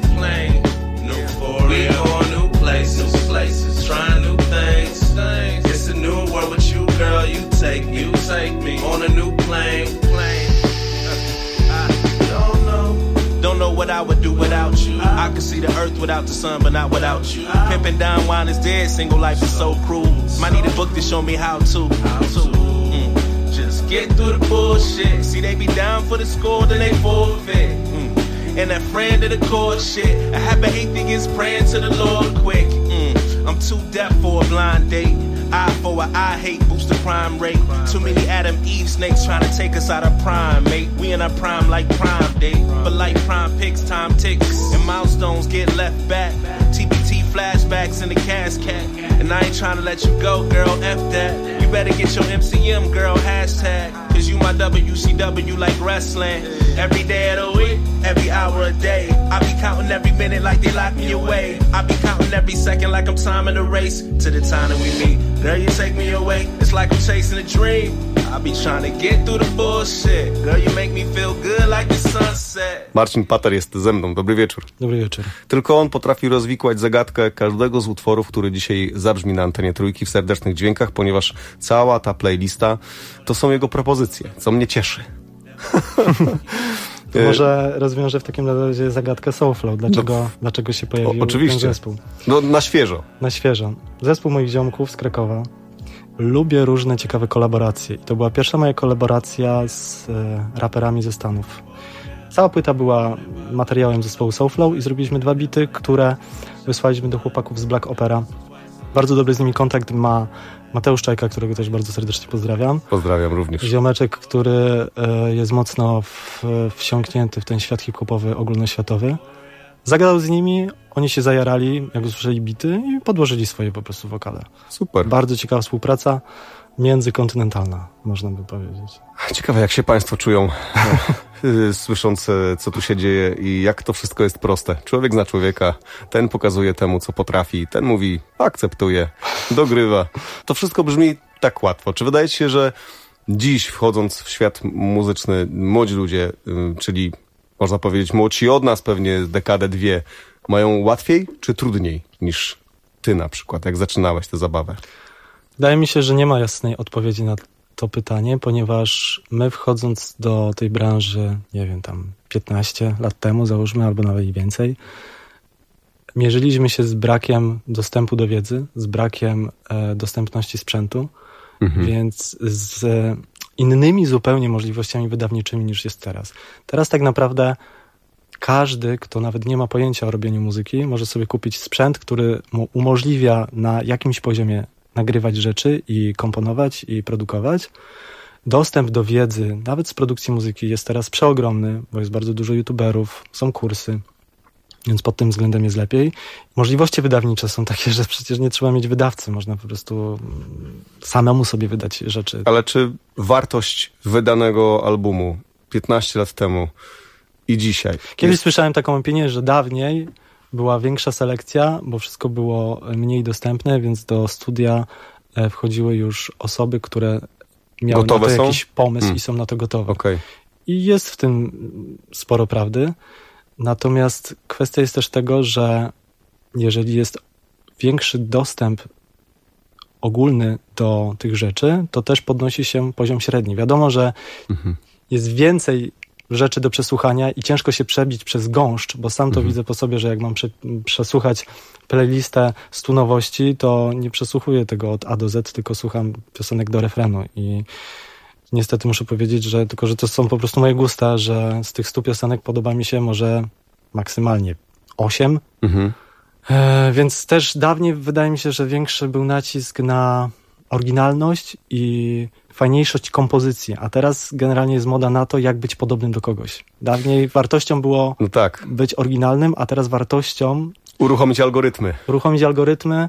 New for we going new places, trying new things. It's a new world with you, girl. You take me on a new plane. Don't know what I would do without you. I could see the earth without the sun, but not without you. Pimpin' down wine is dead, single life is so cruel. Might need a book to show me how to. Just get through the bullshit. See, they be down for the score, then they forfeit. And that friend of the court shit. I have an atheist praying to the Lord quick. I'm too deaf for a blind date. Eye for an eye, hate boost the crime rate. Too many Adam Eve snakes trying to take us out of prime, mate. We in our prime like prime date. But like prime picks, time ticks. And milestones get left back. TBT flashbacks in the casket. And I ain't trying to let you go, girl, F that. You better get your MCM, girl, hashtag. Cause you my WCW like wrestling. Every day of the week, every hour a day. I be counting every minute like they lock me away. I be counting every second like I'm timing the race. To the time that we meet, girl, you take me away. It's like I'm chasing a dream. I be trying to get through the bullshit. Girl, you make me feel good like the sunset. Marcin Pater jest ze mną. Dobry wieczór. Dobry wieczór. Tylko on potrafi rozwikłać zagadkę każdego z utworów, który dzisiaj zabrzmi na antenie Trójki w Serdecznych Dźwiękach, ponieważ cała ta playlista to są jego propozycje, co mnie cieszy. Może rozwiążę w takim razie zagadkę Soulflow. Dlaczego się pojawił ten zespół? No, na świeżo. Na świeżo. Zespół moich ziomków z Krakowa. Lubię różne ciekawe kolaboracje. I to była pierwsza moja kolaboracja z raperami ze Stanów. Cała płyta była materiałem zespołu Soulflow i zrobiliśmy 2 bity, które wysłaliśmy do chłopaków z Black Opera. Bardzo dobry z nimi kontakt ma Mateusz Czajka, którego też bardzo serdecznie pozdrawiam. Pozdrawiam również. Ziomeczek, który jest mocno wsiąknięty w ten świat hip-hopowy ogólnoświatowy. Zagadał z nimi, oni się zajarali, jak usłyszeli bity i podłożyli swoje po prostu wokale. Super. Bardzo ciekawa współpraca, międzykontynentalna, można by powiedzieć. Ciekawe, jak się państwo czują, słysząc, co tu się dzieje i jak to wszystko jest proste. Człowiek zna człowieka, ten pokazuje temu, co potrafi, ten mówi, akceptuje, dogrywa. To wszystko brzmi tak łatwo. Czy wydaje ci się, że dziś, wchodząc w świat muzyczny, młodzi ludzie, czyli można powiedzieć młodsi od nas, pewnie dekadę, 2, mają łatwiej czy trudniej niż ty na przykład, jak zaczynałeś tę zabawę? Wydaje mi się, że nie ma jasnej odpowiedzi na to pytanie, ponieważ my wchodząc do tej branży, nie wiem, tam 15 lat temu załóżmy, albo nawet i więcej, mierzyliśmy się z brakiem dostępu do wiedzy, z brakiem dostępności sprzętu, więc z innymi zupełnie możliwościami wydawniczymi niż jest teraz. Teraz tak naprawdę każdy, kto nawet nie ma pojęcia o robieniu muzyki, może sobie kupić sprzęt, który mu umożliwia na jakimś poziomie nagrywać rzeczy i komponować i produkować. Dostęp do wiedzy, nawet z produkcji muzyki, jest teraz przeogromny, bo jest bardzo dużo youtuberów, są kursy, więc pod tym względem jest lepiej. Możliwości wydawnicze są takie, że przecież nie trzeba mieć wydawcy, można po prostu samemu sobie wydać rzeczy. Ale czy wartość wydanego albumu 15 lat temu i dzisiaj? Kiedyś słyszałem taką opinię, że dawniej była większa selekcja, bo wszystko było mniej dostępne, więc do studia wchodziły już osoby, które miały gotowe na to są? jakiś pomysł i są na to gotowe. Okay. I jest w tym sporo prawdy. Natomiast kwestia jest też tego, że jeżeli jest większy dostęp ogólny do tych rzeczy, to też podnosi się poziom średni. Wiadomo, że jest więcej rzeczy do przesłuchania i ciężko się przebić przez gąszcz, bo sam to widzę po sobie, że jak mam przesłuchać playlistę 100 nowości, to nie przesłuchuję tego od A do Z, tylko słucham piosenek do refrenu i niestety muszę powiedzieć, że to są po prostu moje gusta, że z tych 100 piosenek podoba mi się może maksymalnie 8. Więc też dawniej wydaje mi się, że większy był nacisk na oryginalność i fajniejszość kompozycji, a teraz generalnie jest moda na to, jak być podobnym do kogoś. Dawniej wartością było być oryginalnym, a teraz wartością uruchomić algorytmy.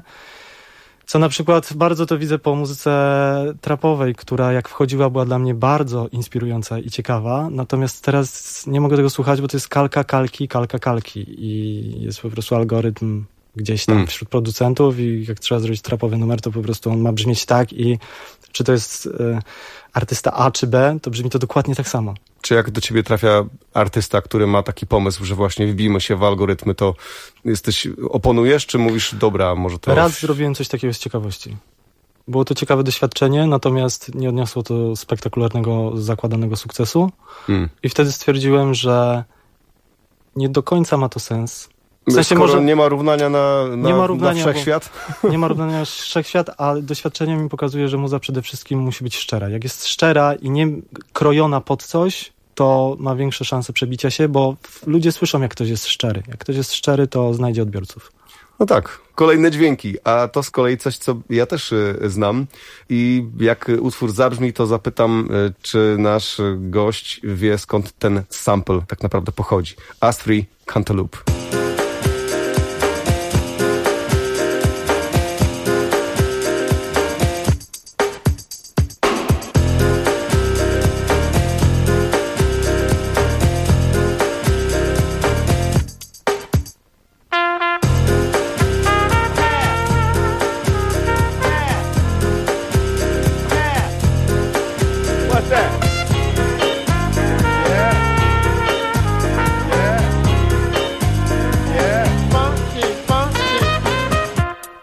Co na przykład bardzo to widzę po muzyce trapowej, która jak wchodziła była dla mnie bardzo inspirująca i ciekawa, natomiast teraz nie mogę tego słuchać, bo to jest kalka kalki i jest po prostu algorytm gdzieś tam wśród producentów i jak trzeba zrobić trapowy numer, to po prostu on ma brzmieć tak i czy to jest artysta A czy B, to brzmi to dokładnie tak samo. Czy jak do ciebie trafia artysta, który ma taki pomysł, że właśnie wbijmy się w algorytmy, to oponujesz, czy mówisz, dobra, może to... Raz zrobiłem coś takiego z ciekawości. Było to ciekawe doświadczenie, natomiast nie odniosło to spektakularnego, zakładanego sukcesu. I wtedy stwierdziłem, że nie do końca ma to sens. W sensie może nie ma równania na wszechświat? Nie ma równania na wszechświat, a doświadczenie mi pokazuje, że muza przede wszystkim musi być szczera. Jak jest szczera i nie krojona pod coś, to ma większe szanse przebicia się, bo ludzie słyszą, jak ktoś jest szczery. Jak ktoś jest szczery, to znajdzie odbiorców. No tak, kolejne dźwięki, a to z kolei coś, co ja też znam i jak utwór zabrzmi, to zapytam, czy nasz gość wie, skąd ten sample tak naprawdę pochodzi. As-3 Cantaloupe.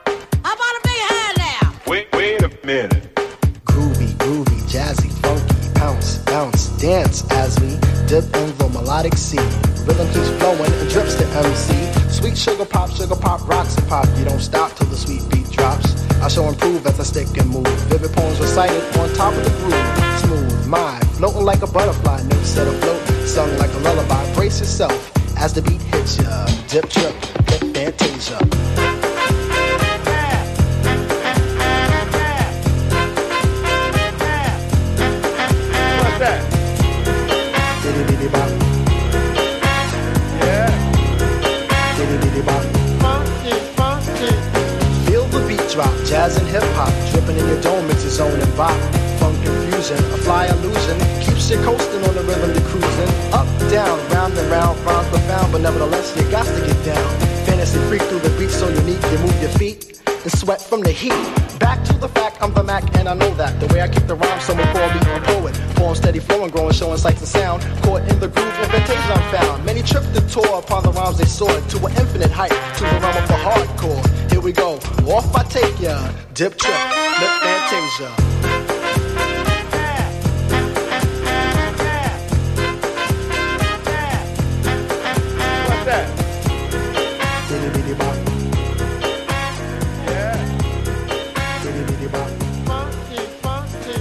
Groovy, jazzy, funky, Pounce, bounce, dance as we dip in the melodic sea. Rhythm keeps flowing and drips to MC. Sweet sugar pop, rocks and pop. You don't stop till the sweet beat drops. I shall improve as I stick and move. Vivid poems recited on top of the groove. Smooth, mind, floating like a butterfly. Notes set afloat, sung like a lullaby. Brace yourself as the beat hits ya. Dip, trip, hip, fantasia. What's that? Diddy-diddy-bop. Yeah. Diddy-diddy-bop. Funky, funky. Feel the beat drop, jazz and hip-hop. Dripping in your dome, it's a zone and bop. Funk confusion, a fly illusion. Keeps you coasting on the rhythm you're cruising. Up, down, round and round, rhymes profound. But nevertheless, you got to get down. Fantasy freak through the beat so unique. You move your feet and sweat from the heat. Back to the fact, I'm the Mac and I know that. The way I kick the rhyme, someone call me a poet. Poem steady flowing, growing, showing sights and sound. Caught in the groove, invitation I'm found. Many tripped and tore upon the rhymes they soared to an infinite height, to the realm of the hardcore. Here we go, off I take ya. Dip, trip, lip, fantasia. What's that? Diddy-diddy-bop. Yeah. Diddy-diddy-bop. Funky, funky.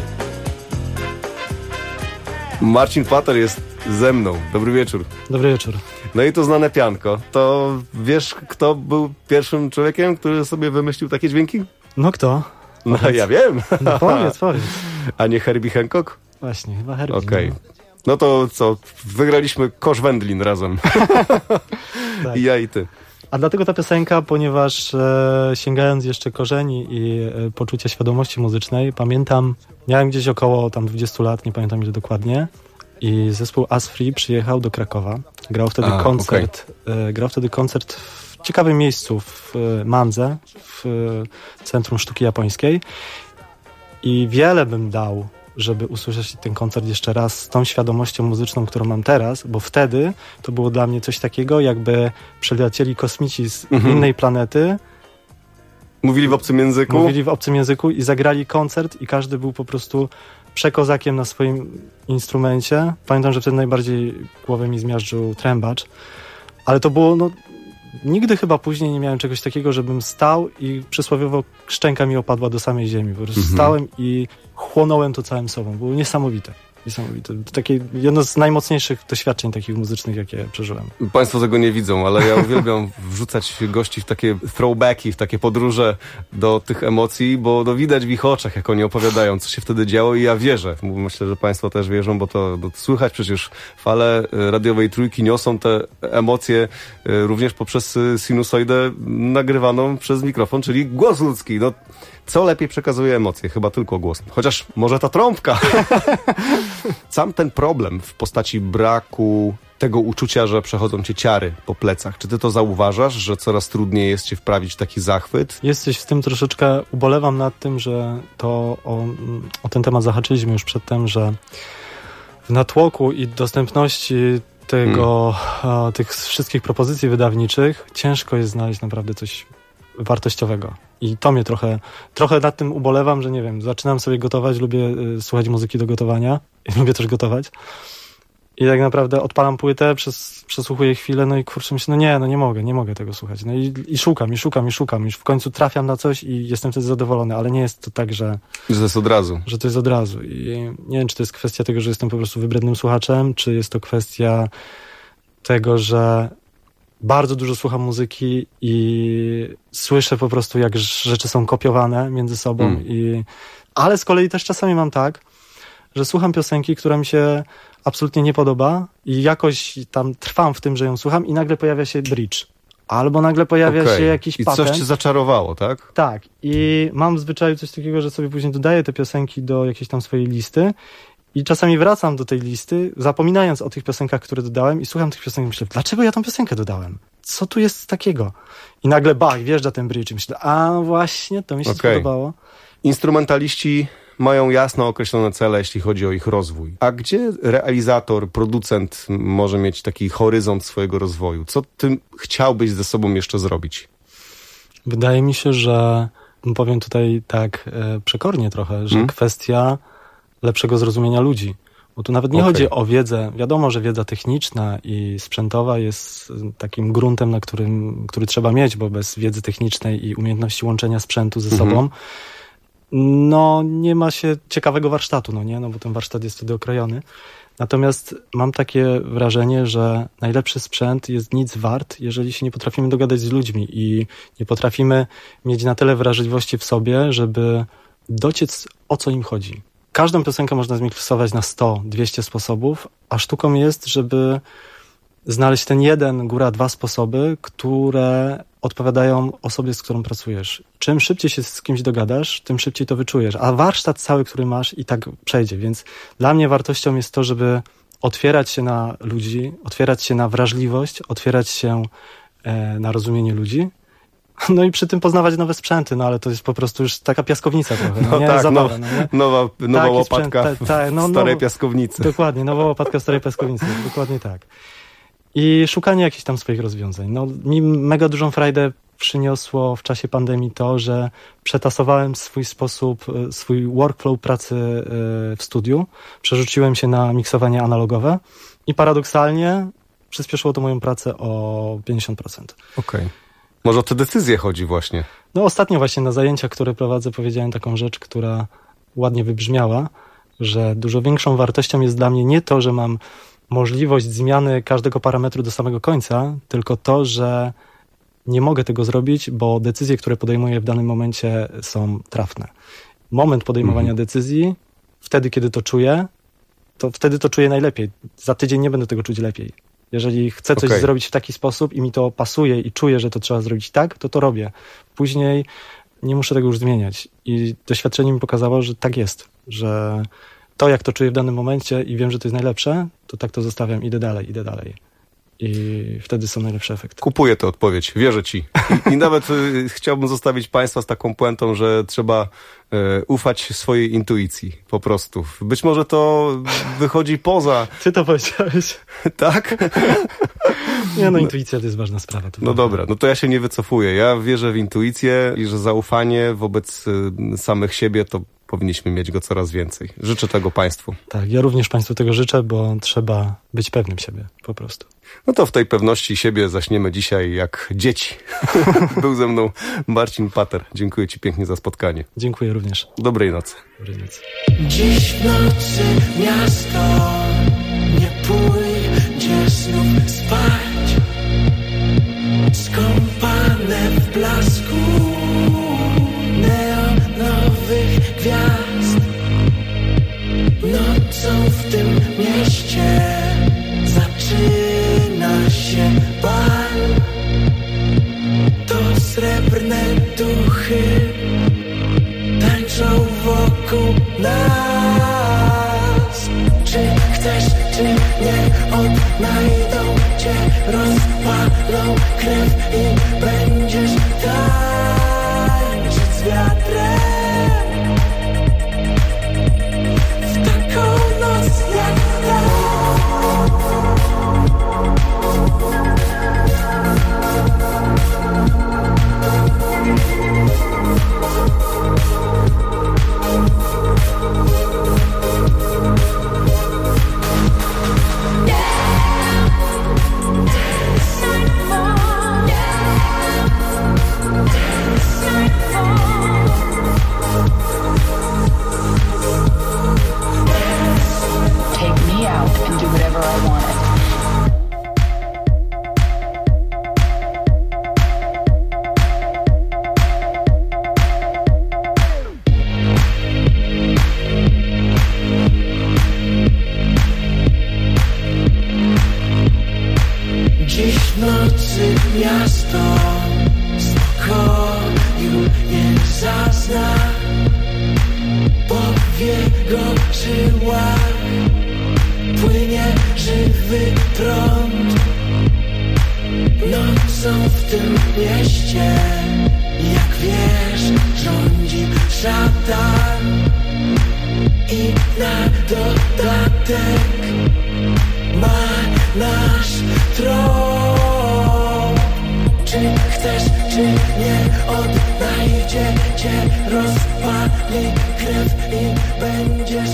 Marcin Pater jest ze mną. Dobry wieczór. Dobry wieczór. No i to znane pianko. To wiesz, kto był pierwszym człowiekiem, który sobie wymyślił takie dźwięki? No kto? No ja wiem. No powiedz. A nie Herbie Hancock? Właśnie, chyba Herbie. Okej. No to co? Wygraliśmy kosz wędlin razem. Tak. I ja i ty. A dlatego ta piosenka, ponieważ sięgając jeszcze korzeni i poczucia świadomości muzycznej, pamiętam, miałem gdzieś około tam 20 lat, nie pamiętam ile dokładnie, i zespół As Free przyjechał do Krakowa. Grał wtedy koncert w ciekawym miejscu w Mandze, w Centrum Sztuki Japońskiej. I wiele bym dał, żeby usłyszeć ten koncert jeszcze raz z tą świadomością muzyczną, którą mam teraz, bo wtedy to było dla mnie coś takiego, jakby przylecieli kosmici z innej planety. Mówili w obcym języku I zagrali koncert i każdy był po prostu przekozakiem na swoim instrumencie. Pamiętam, że wtedy najbardziej głowę mi zmiażdżył trębacz, ale to było, nigdy chyba później nie miałem czegoś takiego, żebym stał i przysłowiowo szczęka mi opadła do samej ziemi. Po prostu stałem i chłonąłem to całym sobą. Było niesamowite. To takie jedno z najmocniejszych doświadczeń takich muzycznych, jakie przeżyłem. Państwo tego nie widzą, ale ja uwielbiam wrzucać gości w takie throwbacki, w takie podróże do tych emocji, bo widać w ich oczach, jak oni opowiadają, co się wtedy działo i ja wierzę. Myślę, że państwo też wierzą, bo to słychać przecież fale radiowej trójki niosą te emocje również poprzez sinusoidę nagrywaną przez mikrofon, czyli głos ludzki. Co lepiej przekazuje emocje? Chyba tylko głos. Chociaż może ta trąbka. Sam ten problem w postaci braku tego uczucia, że przechodzą cię ciary po plecach. Czy ty to zauważasz, że coraz trudniej jest cię wprawić w taki zachwyt? Jest coś w tym troszeczkę, ubolewam nad tym, że o ten temat zahaczyliśmy już przedtem, że w natłoku i dostępności tych wszystkich propozycji wydawniczych ciężko jest znaleźć naprawdę coś wartościowego. I to mnie trochę nad tym ubolewam, że nie wiem, zaczynam sobie gotować, lubię słuchać muzyki do gotowania i lubię też gotować. I tak naprawdę odpalam płytę, przesłuchuję chwilę, no i kurczę myślę, nie mogę tego słuchać. No i szukam. Już w końcu trafiam na coś i jestem wtedy zadowolony, ale nie jest to tak, że to jest od razu. Że to jest od razu. I nie wiem, czy to jest kwestia tego, że jestem po prostu wybrednym słuchaczem, czy jest to kwestia tego, że bardzo dużo słucham muzyki i słyszę po prostu, jak rzeczy są kopiowane między sobą. Ale z kolei też czasami mam tak, że słucham piosenki, która mi się absolutnie nie podoba i jakoś tam trwam w tym, że ją słucham i nagle pojawia się bridge. Albo nagle pojawia się jakiś patent. I coś cię zaczarowało, tak? Tak. I mam w zwyczaju coś takiego, że sobie później dodaję te piosenki do jakiejś tam swojej listy i czasami wracam do tej listy, zapominając o tych piosenkach, które dodałem i słucham tych piosenek i myślę, dlaczego ja tą piosenkę dodałem? Co tu jest takiego? I nagle wjeżdża ten bridge i myślę, właśnie, to mi się spodobało. Instrumentaliści mają jasno określone cele, jeśli chodzi o ich rozwój. A gdzie realizator, producent może mieć taki horyzont swojego rozwoju? Co ty chciałbyś ze sobą jeszcze zrobić? Wydaje mi się, że powiem tutaj tak przekornie trochę, że kwestia lepszego zrozumienia ludzi. Bo tu nawet nie chodzi o wiedzę. Wiadomo, że wiedza techniczna i sprzętowa jest takim gruntem, który trzeba mieć, bo bez wiedzy technicznej i umiejętności łączenia sprzętu ze sobą, no nie ma się ciekawego warsztatu, no bo ten warsztat jest wtedy okrojony. Natomiast mam takie wrażenie, że najlepszy sprzęt jest nic wart, jeżeli się nie potrafimy dogadać z ludźmi i nie potrafimy mieć na tyle wrażliwości w sobie, żeby dociec, o co im chodzi. Każdą piosenkę można zmiksować na 100, 200 sposobów, a sztuką jest, żeby znaleźć ten jeden, góra 2 sposoby, które odpowiadają osobie, z którą pracujesz. Czym szybciej się z kimś dogadasz, tym szybciej to wyczujesz. A warsztat cały, który masz, i tak przejdzie. Więc dla mnie wartością jest to, żeby otwierać się na ludzi, otwierać się na wrażliwość, otwierać się na rozumienie ludzi. No i przy tym poznawać nowe sprzęty, ale to jest po prostu już taka piaskownica trochę. Zabawa, nowa łopatka w starej piaskownicy. Dokładnie, nowa łopatka w starej piaskownicy, dokładnie tak. I szukanie jakichś tam swoich rozwiązań. Mi mega dużą frajdę przyniosło w czasie pandemii to, że przetasowałem swój workflow pracy w studiu. Przerzuciłem się na miksowanie analogowe i paradoksalnie przyspieszyło to moją pracę o 50%. Okej. Może o te decyzje chodzi właśnie. Ostatnio właśnie na zajęciach, które prowadzę, powiedziałem taką rzecz, która ładnie wybrzmiała, że dużo większą wartością jest dla mnie nie to, że mam możliwość zmiany każdego parametru do samego końca, tylko to, że nie mogę tego zrobić, bo decyzje, które podejmuję w danym momencie, są trafne. Moment podejmowania decyzji, wtedy, kiedy to czuję, to wtedy to czuję najlepiej. Za tydzień nie będę tego czuć lepiej. Jeżeli chcę coś zrobić w taki sposób i mi to pasuje i czuję, że to trzeba zrobić tak, to robię. Później nie muszę tego już zmieniać. I doświadczenie mi pokazało, że tak jest, że to, jak to czuję w danym momencie i wiem, że to jest najlepsze, to tak to zostawiam, idę dalej. I wtedy są najlepsze efekty. Kupuję tę odpowiedź, wierzę ci. I nawet chciałbym zostawić Państwa z taką puentą, że trzeba ufać swojej intuicji, po prostu. Być może to wychodzi poza... Ty to powiedziałeś. Tak? Intuicja to jest ważna sprawa. Dobra, to ja się nie wycofuję. Ja wierzę w intuicję i że zaufanie wobec samych siebie to powinniśmy mieć go coraz więcej. Życzę tego Państwu. Tak, ja również Państwu tego życzę, bo trzeba być pewnym siebie, po prostu. To w tej pewności siebie zaśniemy dzisiaj jak dzieci. Był ze mną Marcin Pater. Dziękuję Ci pięknie za spotkanie. Dziękuję również. Dobrej nocy. Dobrej nocy. Dziś w nocy miasto nie pójdzie znów spać, skąpane w blasku neonowych gwiazd. Nocą w tym mieście zaczyna się bal. To srebrne duchy tańczą wokół nas. Czy chcesz, czy nie, odnajdą cię, rozpalą krew i będziesz tańczyć z wiatrem. W taką noc jak ta. Miasto spokoju nie zazna, bo w jego żyłach płynie żywy prąd. Nocą w tym mieście, jak wiesz, rządzi szatan i na dodatek ma nasz tron. Czy chcesz, czy nie, odnajdzie cię, rozpali krew i będziesz